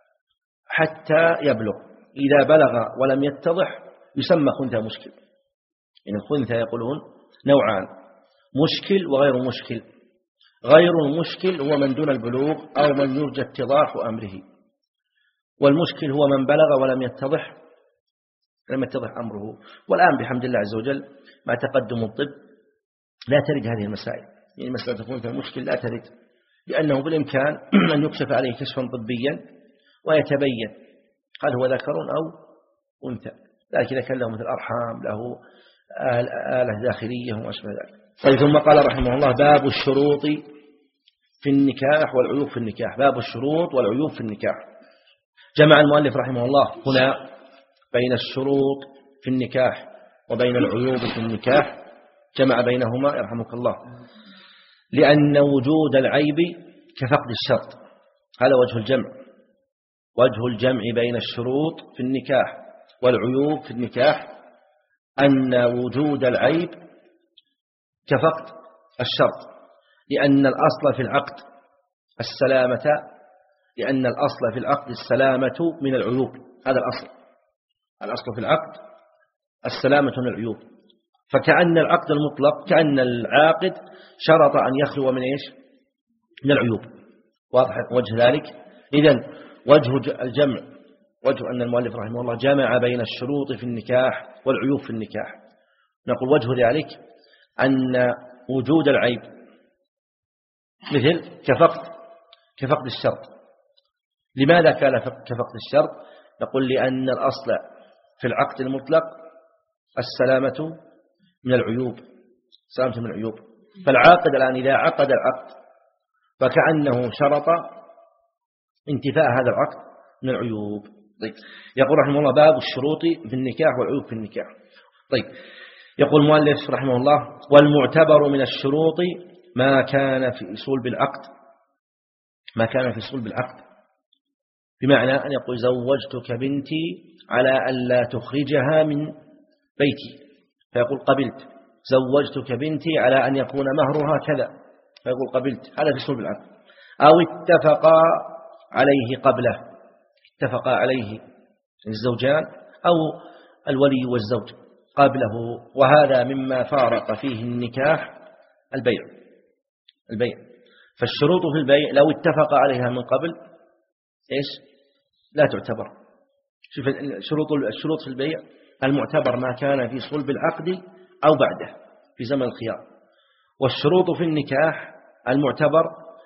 حتى يبلغ، إذا بلغ ولم يتضح يسمى خنثى مشكل. يعني الخنثى يقولون نوعان، مشكل وغير مشكل. غير المشكل هو من دون البلوغ أو من يرجى اتضاح أمره، والمشكل هو من بلغ ولم يتضح لم يتضح أمره. والآن بحمد الله عز وجل مع تقدم الطب لا ترد هذه المسائل، يعني مسألة تكون في المشكل لا ترد، لأنه بالإمكان أن يكشف عليه كشفا طبيا ويتبين هل هو ذكر أو أنثى، لكن إذا كان له مثل أرحام له آلة داخلية وما أشبه ذلك. طيب ثم قال رحمه الله باب الشروط في النكاح والعيوب في النكاح. باب الشروط والعيوب في النكاح. جمع المؤلف رحمه الله هنا بين الشروط في النكاح وبين العيوب في النكاح، جمع بينهما يرحمك الله، لأن وجود العيب كفقد الشرط. هذا وجه الجمع، وجه الجمع بين الشروط في النكاح والعيوب في النكاح أن وجود العيب كفقد الشرط، لأن الأصل في العقد السلامة لأن الأصل في العقد السلامة من العيوب. هذا الأصل، الأصل في العقد السلامة من العيوب. فكأن العقد المطلق كأن العاقد شرط أن يخلو من إيش؟ من العيوب. واضح وجه ذلك؟ إذن وجه الجمع، وجه أن المؤلف رحمه الله جمع بين الشروط في النكاح والعيوب في النكاح. نقول وجه ذلك أن وجود العيب مثل كفقد كفقد الشرط. لماذا كان كفقد الشرط؟ نقول لأن الأصل في العقد المطلق السلامة من العيوب، سلامة من العيوب. فالعاقد الآن إذا عقد العقد فكأنه شرط انتفاء هذا العقد من العيوب. طيب يقول رحمه الله باب الشروط في النكاح والعيوب في النكاح. طيب يقول المؤلف رحمه الله والمعتبر من الشروط ما كان في صلب العقد ما كان في صلب العقد بمعنى أن يقول زوجتك بنتي على ألا تخرجها من بيتي فيقول قبلت، زوجتك بنتي على أن يكون مهرها كذا فيقول قبلت، هذا في صلب العقد. أو اتفقا عليه قبله، اتفقا عليه الزوجان أو الولي والزوج قبله، وهذا مما فارق فيه النكاح البيع البيع فالشروط في البيع لو اتفق عليها من قبل إيش لا تعتبر. شوف الشروط الشروط في البيع المعتبر ما كان في صلب العقد أو بعده في زمن الخيار، والشروط في النكاح المعتبر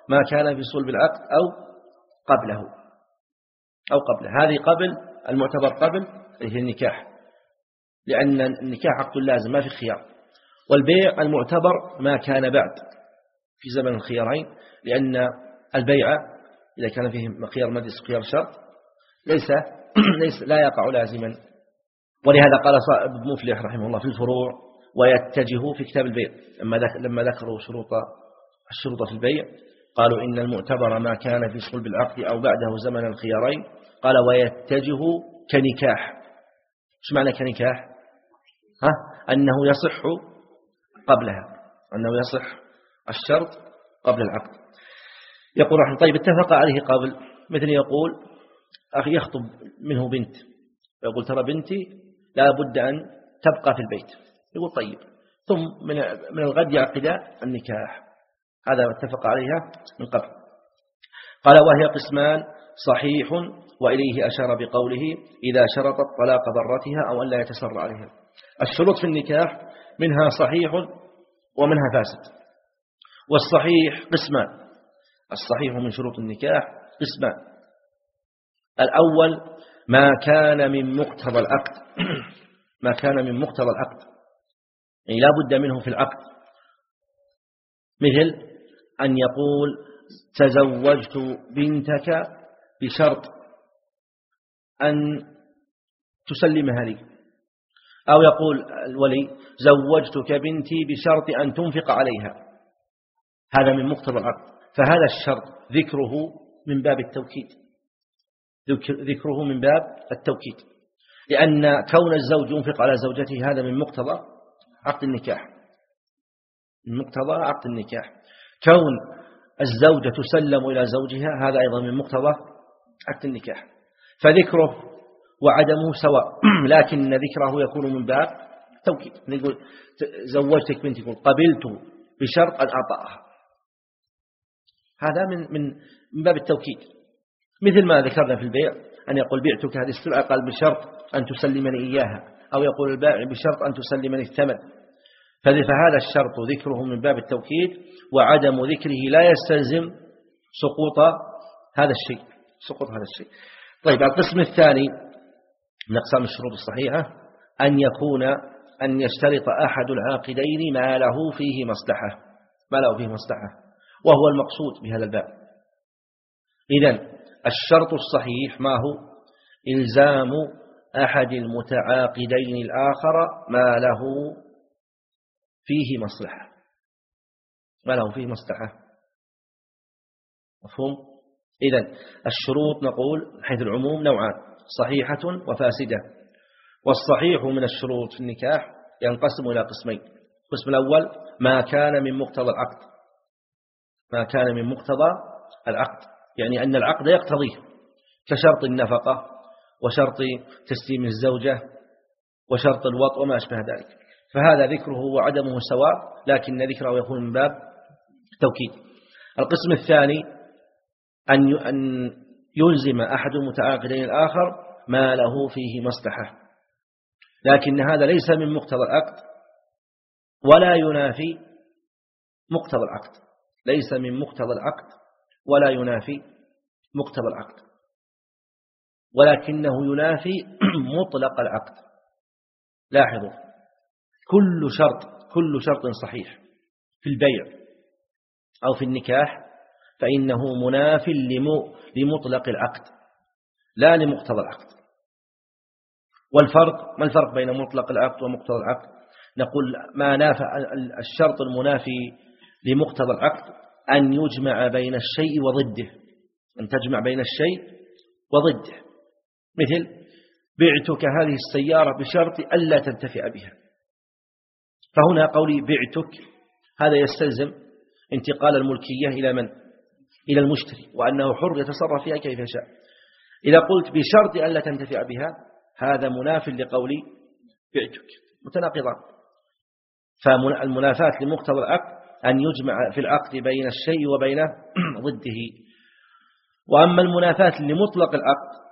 ما كان في صلب العقد أو قبله أو قبله. هذه قبل المعتبر قبل هي النكاح، لأن النكاح عقد لازم ما في خيار. والبيع المعتبر ما كان بعد في زمن الخيارين، لأن البيع إذا كان فيه خيار مجلس خيار شرط ليس ليس لا يقع لازما. ولهذا قال ابن مفلح رحمه الله في الفروع ويتجه في كتاب البيع لما لما ذكروا شروط الشروط في البيع قالوا إن المعتبر ما كان في صلب العقد أو بعده زمن الخيارين. قال ويتجه كنكاح. ايش معنى كنكاح؟ ها أنه يصح قبلها، أنه يصح الشرط قبل العقد. يقول رحمه طيب اتفق عليه قبل، مثل يقول أخي يخطب منه بنت يقول ترى بنتي لا بد أن تبقى في البيت، يقول طيب، ثم من من الغد يعقد النكاح. هذا اتفق عليها من قبل. قال وهي قسمان صحيح، وإليه أشار بقوله إذا شرطت طلاق ضرتها أو أن لا يتسر عليها. الشروط في النكاح منها صحيح ومنها فاسد. والصحيح قسمان، الصحيح من شروط النكاح قسمان. الأول ما كان من مقتضى العقد ما كان من مقتضى العقد يعني لا بد منه في العقد، مثل أن يقول تزوجت بنتك بشرط أن تسلمها لي، أو يقول الولي زوجتك بنتي بشرط أن تنفق عليها. هذا من مقتضى العقد، فهذا الشرط ذكره من باب التوكيد، ذكره من باب التوكيد، لأن كون الزوج ينفق على زوجته هذا من مقتضى عقد النكاح، من مقتضى عقد النكاح. كون الزوجة تسلم إلى زوجها هذا أيضا من مقتضى عقد النكاح، فذكره وعدمه سواء، لكن ذكره يكون من باب التوكيد. نقول زوجتك بنتي، يقول قبلت بشرط أن أعطاها، هذا من من من باب التوكيد. مثل ما ذكرنا في البيع أن يقول بعتك هذه السلعة قال بشرط أن تسلمني إياها، أو يقول البائع بشرط أن تسلمني الثمن. فهذا الشرط ذكره من باب التوكيد، وعدم ذكره لا يستلزم سقوط هذا الشيء سقوط هذا الشيء. طيب القسم الثاني من أقسام الشروط الصحيحة أن يكون أن يشترط أحد العاقدين ما له فيه مصلحة ما له فيه مصلحة وهو المقصود بهذا الباب. إذن الشرط الصحيح ما هو؟ إلزام أحد المتعاقدين الآخر ما له فيه مصلحة ما له فيه مصلحة مفهوم؟ إذن الشروط نقول حيث العموم نوعان، صحيحة وفاسدة. والصحيح من الشروط في النكاح ينقسم إلى قسمين. القسم الأول ما كان من مقتضى العقد ما كان من مقتضى العقد يعني أن العقد يقتضيه، كشرط النفقة وشرط تسليم الزوجة وشرط الوطء وما أشبه ذلك، فهذا ذكره وعدمه سواء، لكن ذكره يكون من باب التوكيد. القسم الثاني أن يلزم أحد المتعاقدين الآخر ما له فيه مصلحة، لكن هذا ليس من مقتضى العقد ولا ينافي مقتضى العقد ليس من مقتضى العقد ولا ينافي مقتضى العقد، ولكنه ينافي مطلق العقد. لاحظوا كل شرط كل شرط صحيح في البيع أو في النكاح فإنه مناف لمطلق العقد لا لمقتضى العقد. والفرق ما الفرق بين مطلق العقد ومقتضى العقد؟ نقول ما نافى الشرط المنافي لمقتضى العقد أن يجمع بين الشيء وضده أن تجمع بين الشيء وضده، مثل بعتك هذه السيارة بشرط ألا تنتفع بها، فهنا قولي بعتك هذا يستلزم انتقال الملكية إلى من؟ إلى المشتري، وأنه حر يتصرف فيها كيف يشاء. إذا قلت بشرط ألا تنتفع بها هذا مناف لقولي بعتك، متناقضان. فالمنافاة لمقتضى العقد أن يجمع في العقد بين الشيء وبين ضده. وأما المنافاة لمطلق العقد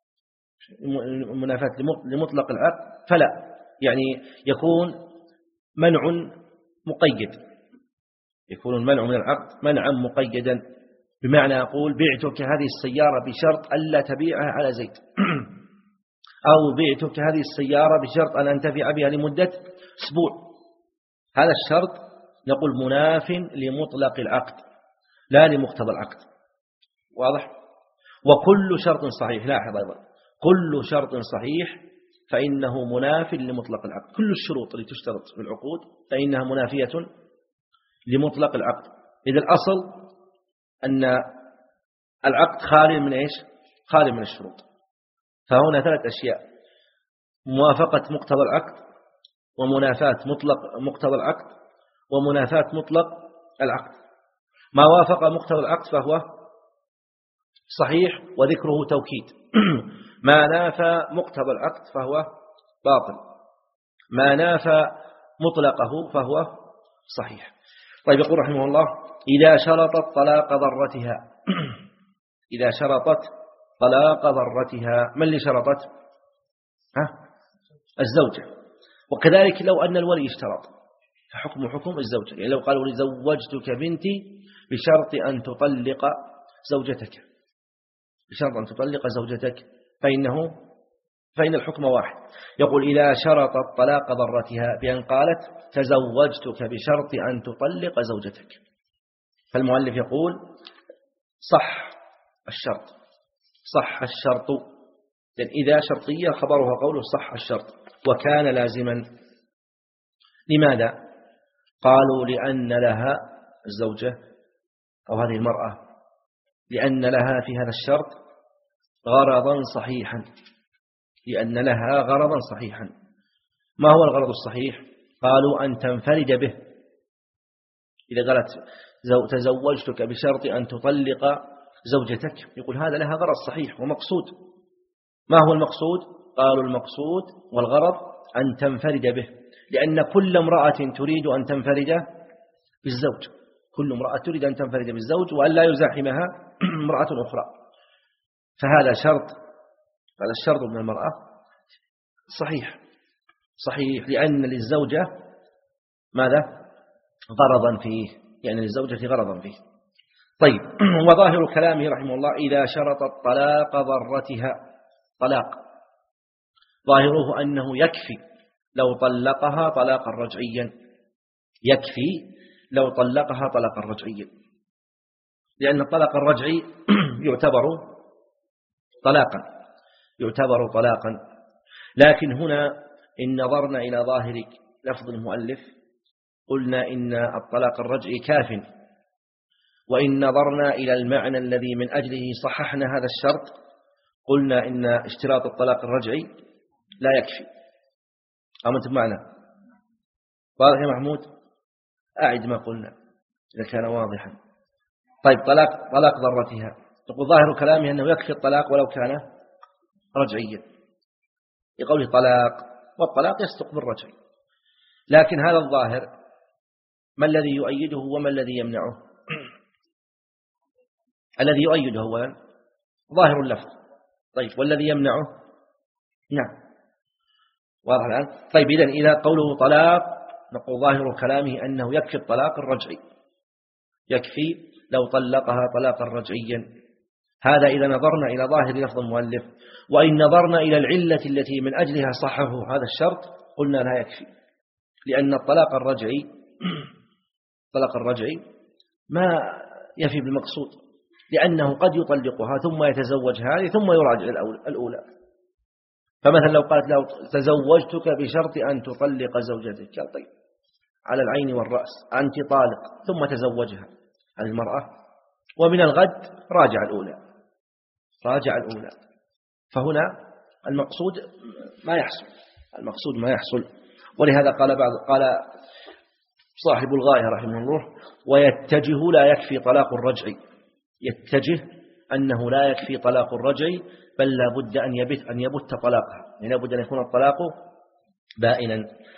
المنافاة لمطلق العقد فلا، يعني يكون منع مقيد يكون المنع من العقد منعا مقيدا، بمعنى أقول بعتك هذه السيارة بشرط ألا تبيعها على زيد، أو بعتك هذه السيارة بشرط أن أنتفع بها لمدة أسبوع. هذا الشرط نقول مناف لمطلق العقد لا لمقتضى العقد. واضح؟ وكل شرط صحيح، لاحظ أيضا، كل شرط صحيح فإنه مناف لمطلق العقد. كل الشروط اللي تشترط في العقود فإنها منافية لمطلق العقد. إذا الأصل أن العقد خالي من إيش؟ خالي من الشروط. فهنا ثلاث أشياء: موافقة مقتضى العقد، ومنافاة مطلق مقتضى العقد، ومنافاة مطلق العقد. ما وافق مقتضى العقد فهو صحيح وذكره توكيد. ما نافى مقتضى العقد فهو باطل. ما نافى مطلقه فهو صحيح. طيب، يقول رحمه الله: إذا شرطت طلاق ضرتها. إذا شرطت طلاق ضرتها، من اللي شرطت؟ ها؟ الزوجة. وكذلك لو أن الولي اشترط فحكم حكم الزوجة. يعني لو قالوا لي زوجتك بنتي بشرط أن تطلق زوجتك، بشرط أن تطلق زوجتك، فإنه فإن الحكم واحد. يقول: إذا شرطت طلاق ضرتها بأن قالت تزوجتك بشرط أن تطلق زوجتك. فالمؤلف يقول: صح الشرط، صح الشرط. لأن إذا شرطية خبرها قوله صح الشرط وكان لازما. لماذا؟ قالوا: لأن لها الزوجة أو هذه المرأة، لأن لها في هذا الشرط غرضا صحيحا، لأن لها غرضا صحيحا. ما هو الغرض الصحيح؟ قالوا: أن تنفرد به. إذا قالت تزوجتك بشرط أن تطلق زوجتك، يقول هذا لها غرض صحيح ومقصود. ما هو المقصود؟ قالوا: المقصود والغرض أن تنفرد به، لأن كل امرأة تريد أن تنفرد بالزوج، كل امرأة تريد أن تنفرد بالزوج وأن لا يزاحمها امرأة أخرى. فهذا شرط، هذا الشرط من المرأة صحيح، صحيح، لأن للزوجة ماذا؟ غرضا فيه، يعني للزوجة غرضا فيه. طيب، وظاهر كلامه رحمه الله: إذا شرطت طلاق ضرتها. طلاق ظاهره أنه يكفي لو طلقها طلاقا رجعيا، يكفي لو طلقها طلاقا رجعيا، لأن الطلاق الرجعي يعتبر طلاقا، يعتبر طلاقا. لكن هنا إن نظرنا إلى ظاهر لفظ المؤلف قلنا إن الطلاق الرجعي كاف، وإن نظرنا إلى المعنى الذي من أجله صححنا هذا الشرط قلنا إن اشتراط الطلاق الرجعي لا يكفي. أمنت معنا؟ واضح يا محمود؟ أعد ما قلنا إذا كان واضحا. طيب، طلاق طلاق ضرتها، تقول ظاهر كلامه أنه يكفي الطلاق ولو كان رجعيا، يقول طلاق، والطلاق يصدق بالرجع. لكن هذا الظاهر ما الذي يؤيده وما الذي يمنعه؟ الذي يؤيده هو ظاهر اللفظ. طيب، والذي يمنعه؟ نعم، واضح الآن. طيب، إذن إذا قوله طلاق نقول ظاهر كلامه أنه يكفي الطلاق الرجعي، يكفي لو طلقها طلاقا رجعيا. هذا إذا نظرنا إلى ظاهر لفظ المؤلف. وإن نظرنا إلى العلة التي من أجلها صححه هذا الشرط قلنا لا يكفي، لأن الطلاق الرجعي الطلاق الرجعي ما يفي بالمقصود، لأنه قد يطلقها ثم يتزوج هذه ثم يراجع الأولى. فمثلا لو قالت له تزوجتك بشرط أن تطلق زوجتك، طيب على العين والرأس، أنت طالق، ثم تزوجها هذه المرأة ومن الغد راجع الأولى، راجع الأولى. فهنا المقصود ما يحصل، المقصود ما يحصل. ولهذا قال بعض قال صاحب الغاية رحمه الله: ويتجه لا يكفي طلاق الرجعي. يتجه أنه لا يكفي طلاق الرجعي، بل لا بد أن يبت أن يبت طلاقها، يعني لا بد أن يكون الطلاق بائنا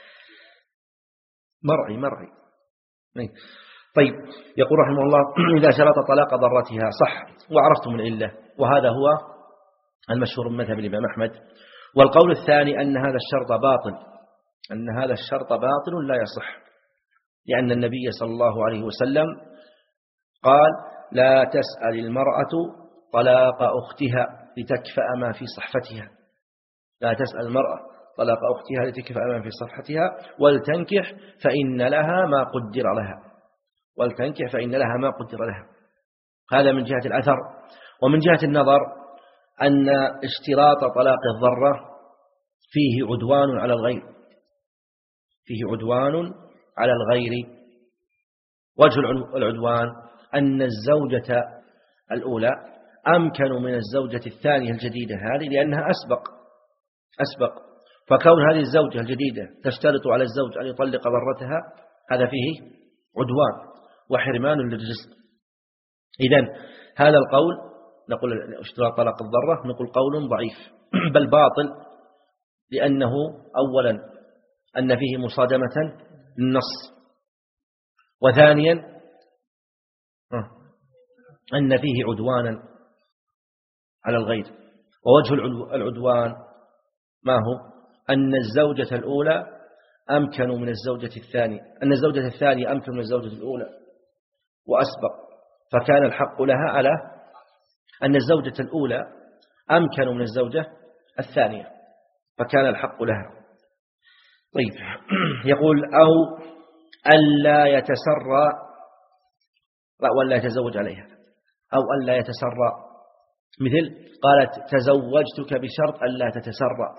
مرعي مرعي. طيب، يقول رحمه الله: إذا شرط طلاق ضرتها صح، وعرفتم العلة، وهذا هو المشهور من مذهب الإمام أحمد. والقول الثاني أن هذا الشرط باطل، أن هذا الشرط باطل لا يصح، لأن النبي صلى الله عليه وسلم قال: لا تسأل المرأة طلاق أختها لتكفأ ما في صحفتها. لا تسأل المرأة طلاق أختها لتكفأ ما في صحفتها ولتنكح فإن لها ما قدر لها. ولتنكح فإن لها ما قدر لها. هذا من جهة الأثر. ومن جهة النظر أن اشتراط طلاق الضرة فيه عدوان على الغير. فيه عدوان على الغير. وجه العدوان أن الزوجة الأولى أمكن من الزوجة الثانية الجديدة هذه لأنها أسبق أسبق فكون هذه الزوجة الجديدة تشترط على الزوج أن يطلق ضرتها هذا فيه عدوان وحرمان للرزق. إذن هذا القول نقول اشتراط طلاق الضرة نقول قول ضعيف بل باطل، لأنه أولا أن فيه مصادمة للنص، وثانيا أن فيه عدوانا على الغير. ووجه العدوان ما هو؟ أن الزوجة الأولى أمكن من الزوجة الثانية أن الزوجة الثانية أمكن من الزوجة الأولى وأسبق، فكان الحق لها على أن الزوجة الأولى أمكن من الزوجة الثانية فكان الحق لها. طيب يقول أو ألا يتسرى ولا يتزوج عليها، أو ألا يتسرى، مثل قالت تزوجتك بشرط ألا تتسرى،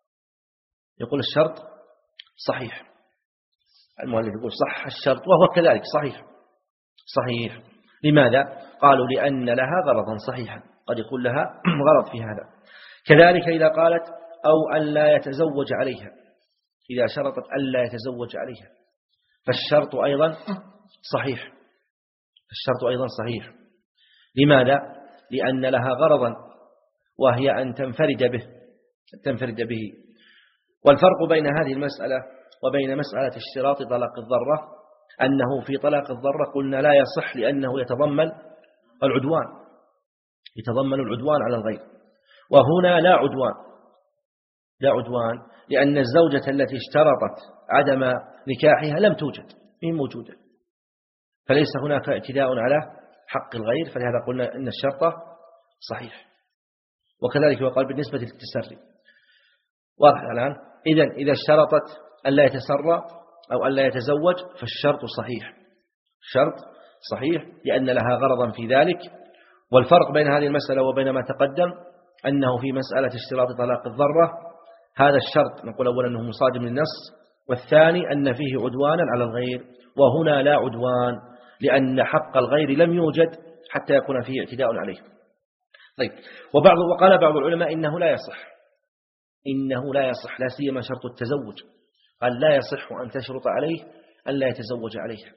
يقول الشرط صحيح، المؤلف يقول صح الشرط وهو كذلك صحيح صحيح. لماذا؟ قالوا لأن لها غرضا صحيحا، قد يكون لها غرض في هذا. كذلك إذا قالت أو ألا يتزوج عليها، إذا شرطت ألا يتزوج عليها فالشرط أيضا صحيح، الشرط أيضا صحيح. لماذا؟ لأن لها غرضا وهي أن تنفرد به تنفرد به. والفرق بين هذه المسألة وبين مسألة اشتراط طلاق الضرة أنه في طلاق الضرة قلنا لا يصح لأنه يتضمن العدوان يتضمن العدوان على الغير، وهنا لا عدوان لا عدوان لأن الزوجة التي اشترطت عدم نكاحها لم توجد من موجودة، فليس هناك اعتداء على حق الغير، فلهذا قلنا إن الشرط صحيح. وكذلك وقال بالنسبة للتسري واضح الآن. إذن إذا اشترطت ألا يتسرى أو ألا يتزوج فالشرط صحيح، الشرط صحيح لأن لها غرضا في ذلك. والفرق بين هذه المسألة وبين ما تقدم أنه في مسألة اشتراط طلاق الضرة هذا الشرط نقول أولا أنه مصادم للنص، والثاني أن فيه عدوانا على الغير، وهنا لا عدوان لأن حق الغير لم يوجد حتى يكون فيه اعتداء عليه. طيب وبعض وقال بعض العلماء إنه لا يصح إنه لا يصح لا سيما شرط التزوج، قال لا يصح أن تشرط عليه أن لا يتزوج عليها.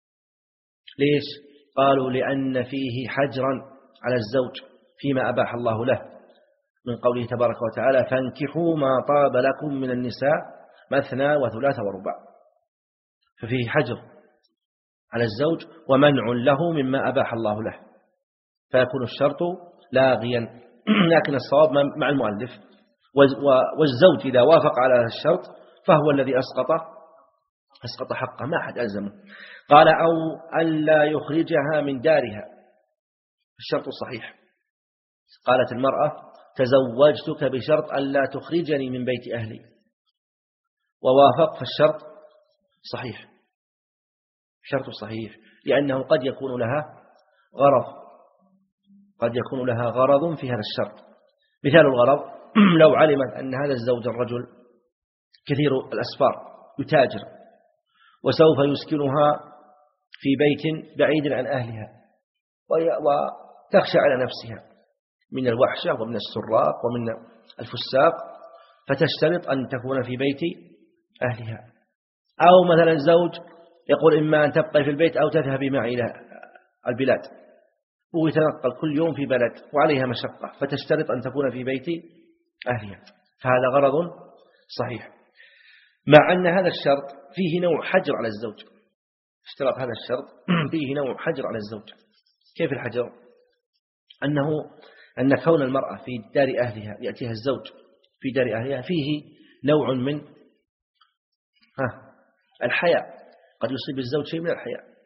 ليش؟ قالوا لأن فيه حجرا على الزوج فيما أباح الله له من قوله تبارك وتعالى فانكحوا ما طاب لكم من النساء مثنى وثلاث ورباع، ففيه حجر على الزوج ومنع له مما أباح الله له، فيكون الشرط لاغيا. لكن الصواب مع المؤلف، والزوج إذا وافق على الشرط فهو الذي أسقط أسقط حقه ما أحد ألزمه. قال أو ألا يخرجها من دارها، الشرط صحيح. قالت المرأة تزوجتك بشرط ألا تخرجني من بيت أهلي، ووافق فالشرط صحيح، شرط صحيح لأنه قد يكون لها غرض قد يكون لها غرض في هذا الشرط. مثال الغرض لو علمت أن هذا الزوج الرجل كثير الأسفار يتاجر وسوف يسكنها في بيت بعيد عن أهلها وتخشى على نفسها من الوحشة ومن السراق ومن الفساق، فتشترط أن تكون في بيت أهلها. أو مثلا زوج يقول إما أن تبقى في البيت أو تذهبي معي إلى البلاد، ويتنقل كل يوم في بلد وعليها مشقة، فتشترط أن تكون في بيت أهلها، فهذا غرض صحيح. مع أن هذا الشرط فيه نوع حجر على الزوج، اشتراط هذا الشرط فيه نوع حجر على الزوج. كيف الحجر؟ أنه أن كون المرأة في دار أهلها يأتيها الزوج في دار أهلها فيه نوع من ها الحياء، قد يصيب الزوج شيء من الحياء،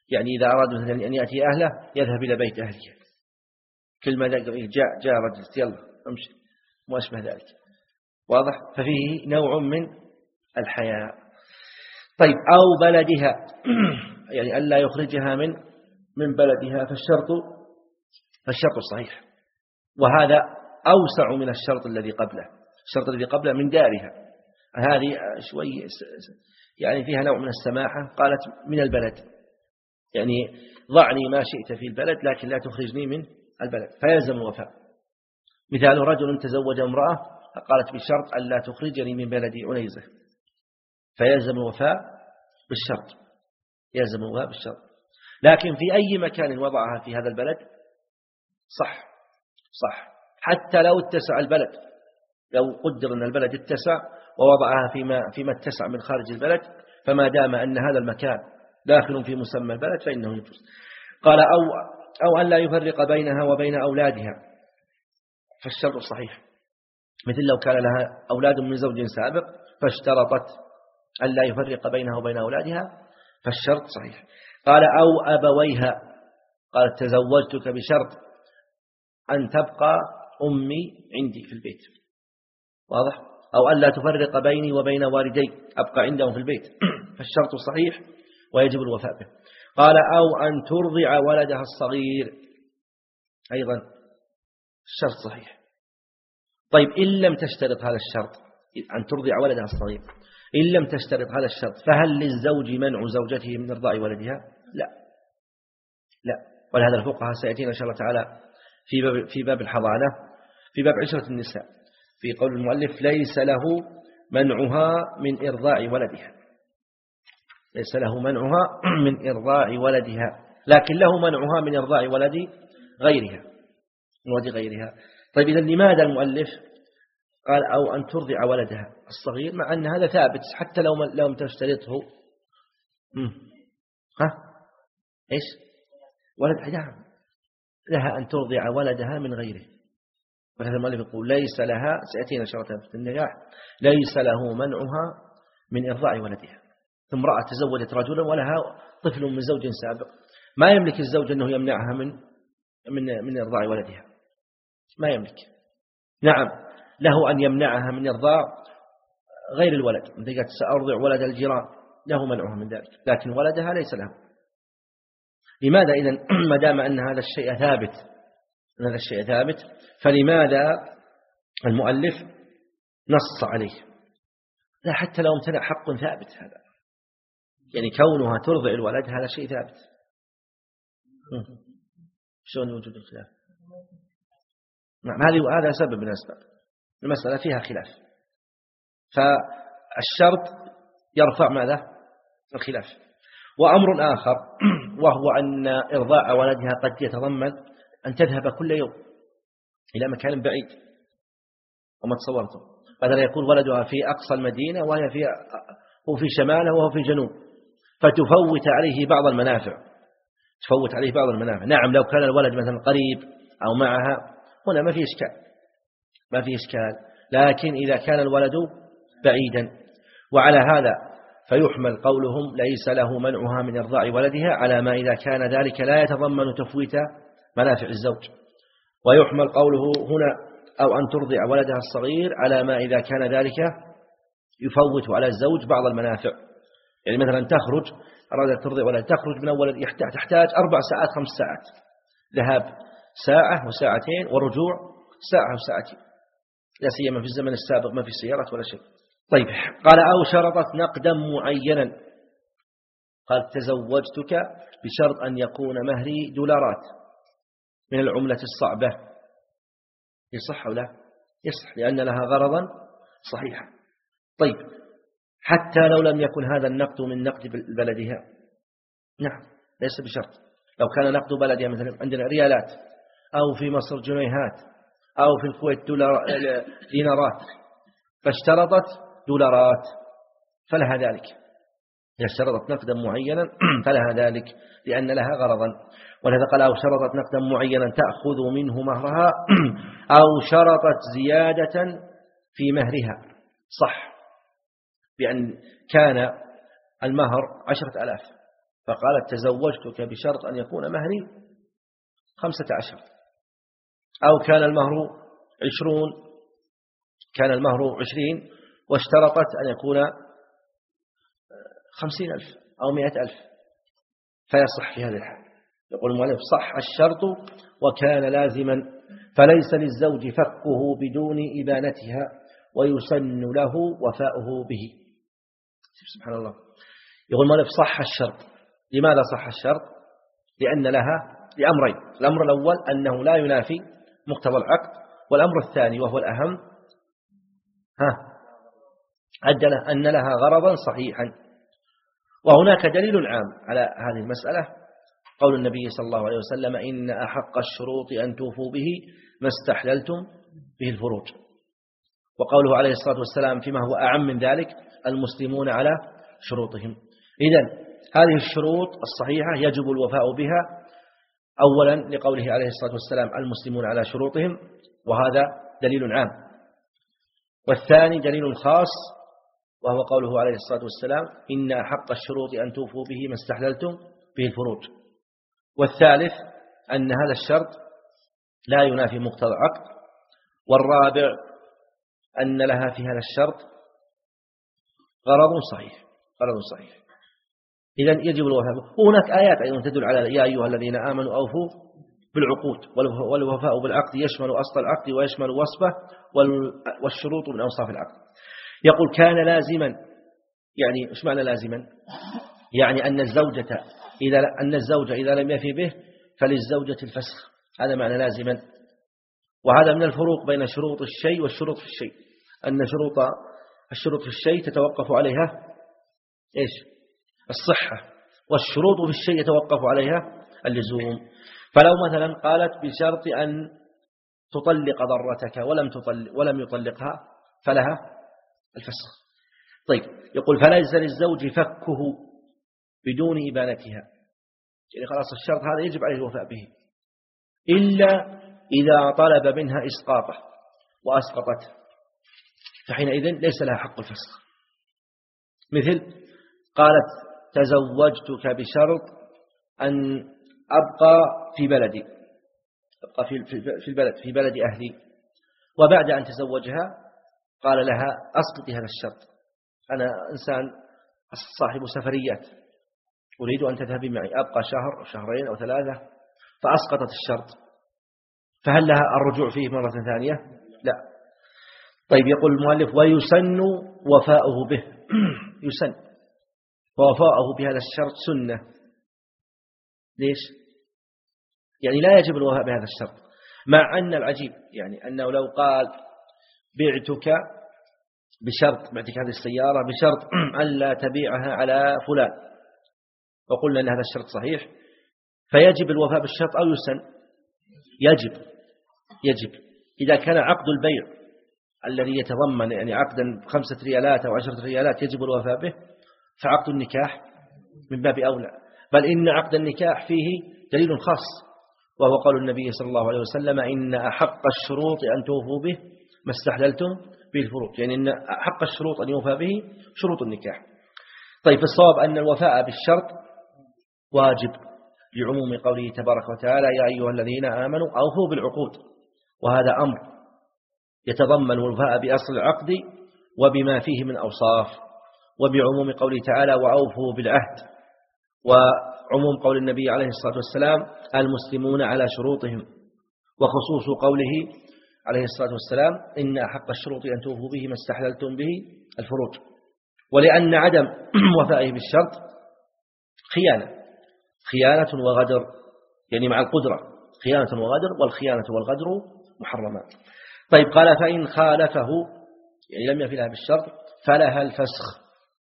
يعني إذا أراد مثلا أن يأتي أهله يذهب إلى بيت أهله، كل ما جاء جاء رجل يلا امشي ما أشبه ذلك. واضح؟ ففيه نوع من الحياء. طيب أو بلدها يعني ألا يخرجها من من بلدها، فالشرط فالشرط الصحيح، وهذا أوسع من الشرط الذي قبله. الشرط الذي قبله من دارها، هذه شوي يعني فيها نوع من السماحة. قالت من البلد، يعني ضعني ما شئت في البلد لكن لا تخرجني من البلد، فيلزم الوفاء. مثال رجل تزوج امرأة قالت بشرط ألا تخرجني من بلدي عنيزة، فيلزم الوفاء بالشرط، يلزم الوفاء بالشرط. لكن في أي مكان وضعها في هذا البلد صح صح، حتى لو اتسع البلد، لو قدر أن البلد اتسع ووضعها فيما فيما اتسع من خارج البلد، فما دام أن هذا المكان داخل في مسمى البلد فإنه يجوز. قال أو أو أن لا يفرق بينها وبين أولادها، فالشرط صحيح. مثل لو كان لها أولاد من زوج سابق فاشترطت أن لا يفرق بينها وبين أولادها، فالشرط صحيح. قال أو أبويها، قال تزوجتك بشرط أن تبقى أمي عندي في البيت. واضح؟ أو أن لا تفرق بيني وبين والدي، أبقى عندهم في البيت، فالشرط صحيح ويجب الوفاء به. قال أو أن ترضع ولدها الصغير، أيضا الشرط صحيح. طيب إن لم تشترط هذا الشرط، أن ترضع ولدها الصغير، إن لم تشترط هذا الشرط، فهل للزوج منع زوجته من إرضاع ولدها؟ لا لا. ولهذا الفقهاء سيأتينا إن شاء الله تعالى في باب في باب الحضانة، في باب عشرة النساء، في قول المؤلف ليس له منعها من إرضاع ولدها، ليس له منعها من إرضاع ولدها، لكن له منعها من إرضاع ولد غيرها، من ولد غيرها. طيب إذا لماذا المؤلف قال أو أن ترضع ولدها الصغير، مع أن هذا ثابت حتى لو لم تشترطه؟ ها إيش ولد نعم لها أن ترضع ولدها من غيره. ولهذا المؤلف يقول ليس لها، سيأتينا شرطا في النكاح، ليس له منعها من إرضاع ولدها. ثم امرأة تزوجت رجلا ولها طفل من زوج سابق، ما يملك الزوج أنه يمنعها من من من إرضاع ولدها، ما يملك. نعم له أن يمنعها من إرضاع غير الولد، مثل قالت سأرضع ولد الجيران، له منعها من ذلك، لكن ولدها ليس له. لماذا إذن ما دام أن هذا الشيء ثابت، أن هذا الشيء ثابت، فلماذا المؤلف نص عليه؟ لا حتى لو امتنع حق ثابت هذا، يعني كونها ترضع الولد هذا شيء ثابت. شلون وجود الخلاف؟ نعم هذه هذا سبب من الأسباب، المسألة فيها خلاف، فالشرط يرفع ماذا؟ الخلاف. وأمر آخر وهو أن إرضاع ولدها قد يتضمن أن تذهب كل يوم إلى مكان بعيد، وما تصورته بدل يكون ولدها في أقصى المدينة وهي في وفي شماله وهو في جنوب، فتفوت عليه بعض المنافع، تفوت عليه بعض المنافع. نعم لو كان الولد مثلا قريب أو معها هنا ما في إشكال، ما في إشكال، لكن إذا كان الولد بعيدا، وعلى هذا فيحمل قولهم ليس له منعها من إرضاع ولدها على ما إذا كان ذلك لا يتضمن تفويت منافع الزوج، ويحمل قوله هنا أو أن ترضع ولدها الصغير على ما إذا كان ذلك يفوت على الزوج بعض المنافع. يعني مثلا تخرج أرادت ترضع ولد، تخرج من أول تحتاج أربع ساعات خمس ساعات، ذهاب ساعة وساعتين ورجوع ساعة وساعتين، لا سيما في الزمن السابق ما في سيارات ولا شيء. طيب قال أو شرطت نقدا معينا، قال تزوجتك بشرط أن يكون مهري دولارات من العملة الصعبة، يصح أو لا؟ يصح لأن لها غرضا صحيحا. طيب حتى لو لم يكن هذا النقد من نقد بلدها، نعم ليس بشرط. لو كان نقد بلدها مثلا عندنا ريالات، أو في مصر جنيهات، أو في الكويت دينارات، فاشترطت دولارات فلها ذلك، إذا اشترطت نقدا معينا فلها ذلك لأن لها غرضا. ولهذا قال أو شرطت نقدا معينا تأخذ منه مهرها أو شرطت زيادة في مهرها، صح، بأن كان المهر عشرة ألاف فقالت تزوجتك بشرط أن يكون مهري خمسة عشر، أو كان المهر عشرون كان المهر عشرين واشترطت أن يكون خمسين ألف أو مئة ألف فيصح في هذه الحال. يقول المؤلف صح الشرط وكان لازما، فليس للزوج فكه بدون إبانتها ويسن له وفاؤه به. سبحان الله. يقول المؤلف صح الشرط. لماذا صح الشرط؟ لأن لها لأمرين. الأمر الأول أنه لا ينافي مقتضى العقد، والأمر الثاني وهو الأهم ها أن لها غرضا صحيحا. وهناك دليل عام على هذه المسألة، قول النبي صلى الله عليه وسلم إن أحق الشروط أن توفوا به ما استحللتم به الفروج، وقوله عليه الصلاة والسلام فيما هو أعم من ذلك المسلمون على شروطهم. إذن هذه الشروط الصحيحة يجب الوفاء بها، أولا لقوله عليه الصلاة والسلام المسلمون على شروطهم، وهذا دليل عام. والثاني دليل خاص، وهو قوله عليه الصلاة والسلام إن أحق الشروط أن توفوا به ما استحللتم به الفروج. والثالث أن هذا الشرط لا ينافي مقتضى العقد. والرابع أن لها في هذا الشرط غرض صحيح غرض صحيح إذن يجب الوفاء. وهناك آيات أيضا تدل على يا أيها الذين آمنوا أوفوا بالعقود، والوفاء بالعقد يشمل أصل العقد ويشمل وصفه، والشروط من أوصاف العقد. يقول كان لازما، يعني إيش معنى لازما؟ يعني أن الزوجة إذا أن الزوج إذا لم يفي به فللزوجة الفسخ، هذا معنى لازما. وهذا من الفروق بين شروط الشيء والشروط في الشيء، أن شروط الشروط في الشيء تتوقف عليها إيش؟ الصحة، والشروط في الشيء يتوقف عليها اللزوم. فلو مثلا قالت بشرط أن تطلق ضرتك ولم تطلق ولم يطلقها فلها الفسخ. طيب يقول فليس للزوج فكه بدون إبانتها، يعني خلاص الشرط هذا يجب عليه الوفاء به، إلا إذا طلب منها إسقاطه وأسقطته، فحينئذ ليس لها حق الفسخ. مثل قالت تزوجتك بشرط أن أبقى في بلدي، أبقى في البلد في بلد أهلي، وبعد أن تزوجها قال لها أسقطي هذا الشرط، أنا إنسان صاحب سفريات أريد أن تذهبي معي، أبقى شهر أو شهرين أو ثلاثة، فأسقطت الشرط، فهل لها الرجوع فيه مرة ثانية؟ لا. طيب يقول المؤلف ويسن وفاؤه به يسن، ووفاؤه بهذا الشرط سنة. ليش؟ يعني لا يجب الوفاء بهذا الشرط، مع أن العجيب يعني أنه لو قال بعتك بشرط، بعتك هذه السيارة بشرط أن لا تبيعها على فلان، وقلنا أن هذا الشرط صحيح، فيجب الوفاء بالشرط أو يسن؟ يجب يجب إذا كان عقد البيع الذي يتضمن يعني عقدا خمسة ريالات أو عشرة ريالات يجب الوفاء به، فعقد النكاح من باب أولى. بل إن عقد النكاح فيه دليل خاص، وهو قول النبي صلى الله عليه وسلم إن أحق الشروط أن توفوا به ما استحللتم به الفروج، يعني إن أحق الشروط أن يوفى به شروط النكاح. طيب الصواب أن الوفاء بالشرط واجب لعموم قوله تبارك وتعالى يا أيها الذين آمنوا أوفوا بالعقود، وهذا أمر يتضمن الوفاء بأصل العقد وبما فيه من أوصاف، وبعموم قوله تعالى وأوفوا بالعهد، وعموم قول النبي عليه الصلاة والسلام المسلمون على شروطهم، وخصوص قوله عليه الصلاة والسلام إن أحق الشروط أن توفوا به ما استحللتم به الفروج. ولأن عدم وفائه بالشرط خيانة خيانة وغدر، يعني مع القدرة خيانة وغدر، والخيانة والغدر محرمات. طيب قال فإن خالفه يعني لم يفي لها بالشرط فلها الفسخ.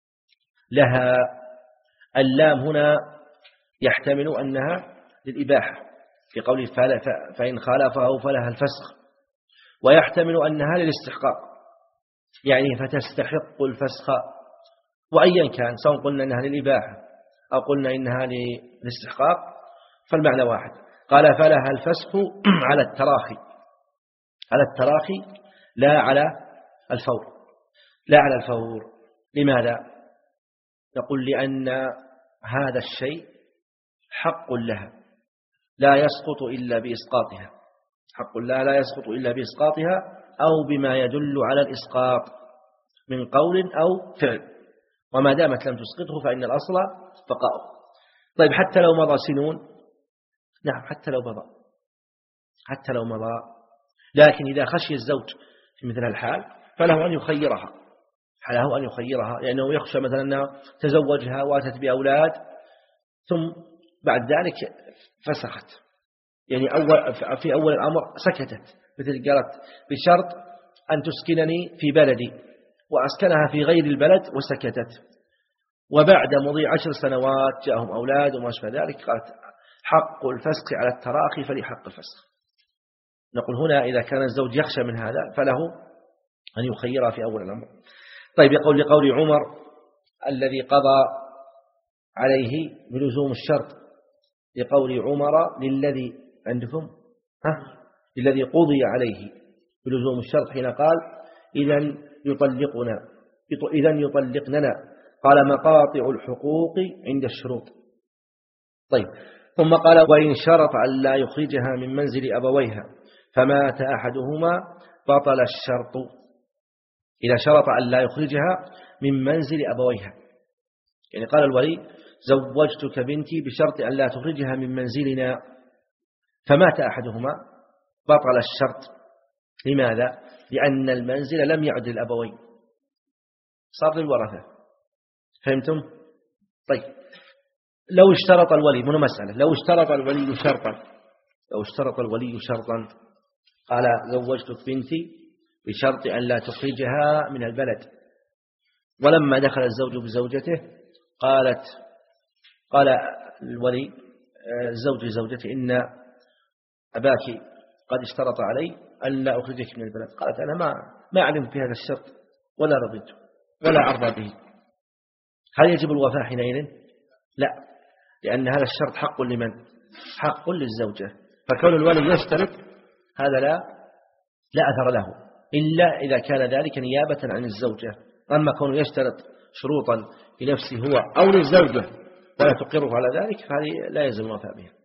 لها اللام هنا يحتمل أنها للإباحة في قوله فإن خالفه فلها الفسخ، ويحتمل أنها للاستحقاق يعني فتستحق الفسخ، وأيا كان سواء قلنا أنها للإباحة أو قلنا إنها للاستحقاق فالمعنى واحد. قال فلها الفسخ على التراخي، على التراخي لا على الفور، لا على الفور. لماذا؟ نقول لأن هذا الشيء حق لها لا يسقط إلا بإسقاطها، حق لها لا يسقط إلا بإسقاطها أو بما يدل على الإسقاط من قول أو فعل، وما دامت لم تسقطه فإن الأصل بقاؤه. طيب حتى لو مضى سنون، نعم حتى لو مضى حتى لو مضى لكن إذا خشي الزوج في مثل الحال فله أن يخيرها، له أن يخيرها لأنه يخشى مثلا أنه تزوجها واتت بأولاد ثم بعد ذلك فسخت، يعني أول في أول الأمر سكتت مثل قالت بشرط أن تسكنني في بلدي وأسكنها في غير البلد وسكتت، وبعد مضي عشر سنوات جاءهم أولاد وما شابه ذلك قالت حق الفسخ على التراخي فلحق الفسخ. نقول هنا إذا كان الزوج يخشى من هذا فله أن يخيرها في أول الأمر. طيب يقول لقول عمر الذي قضى عليه بلزوم الشرط، لقول عمر للذي عندكم ها الذي قضي عليه بلزوم الشرط حين قال إذن يطلقنا إذن يطلقننا، قال مقاطع الحقوق عند الشروط. طيب ثم قال وإن شرط أن لا يخرجها من منزل أبويها فمات أحدهما بطل الشرط. إذا شرط أن لا يخرجها من منزل أبويها، يعني قال الولي زوجتك بنتي بشرط أن لا تخرجها من منزلنا، فمات أحدهما بطل الشرط. لماذا؟ لأن المنزل لم يعد للأبوين، صار للورثة. فهمتم؟ طيب لو اشترط الولي، من مسألة لو اشترط الولي شرطا لو اشترط الولي شرطا قال زوجتك بنتي بشرط أن لا تخرجها من البلد، ولما دخل الزوج بزوجته قالت قال الولي الزوج لزوجته إن أباك قد اشترط علي أن لا أخرجك من البلد، قالت أنا ما ما علمت بهذا الشرط ولا رضيت ولا أرضى به، هل يجب الوفاء حينئذ؟ لا، لأن هذا الشرط حق لمن؟ حق للزوجة، فكون الولي يشترط هذا لا لا أثر له إلا إذا كان ذلك نيابة عن الزوجة. أما كونه يشترط شروطا لنفسه هو أو للزوجة ولا تقره على ذلك فهذه لا يلزم الوفاء بها.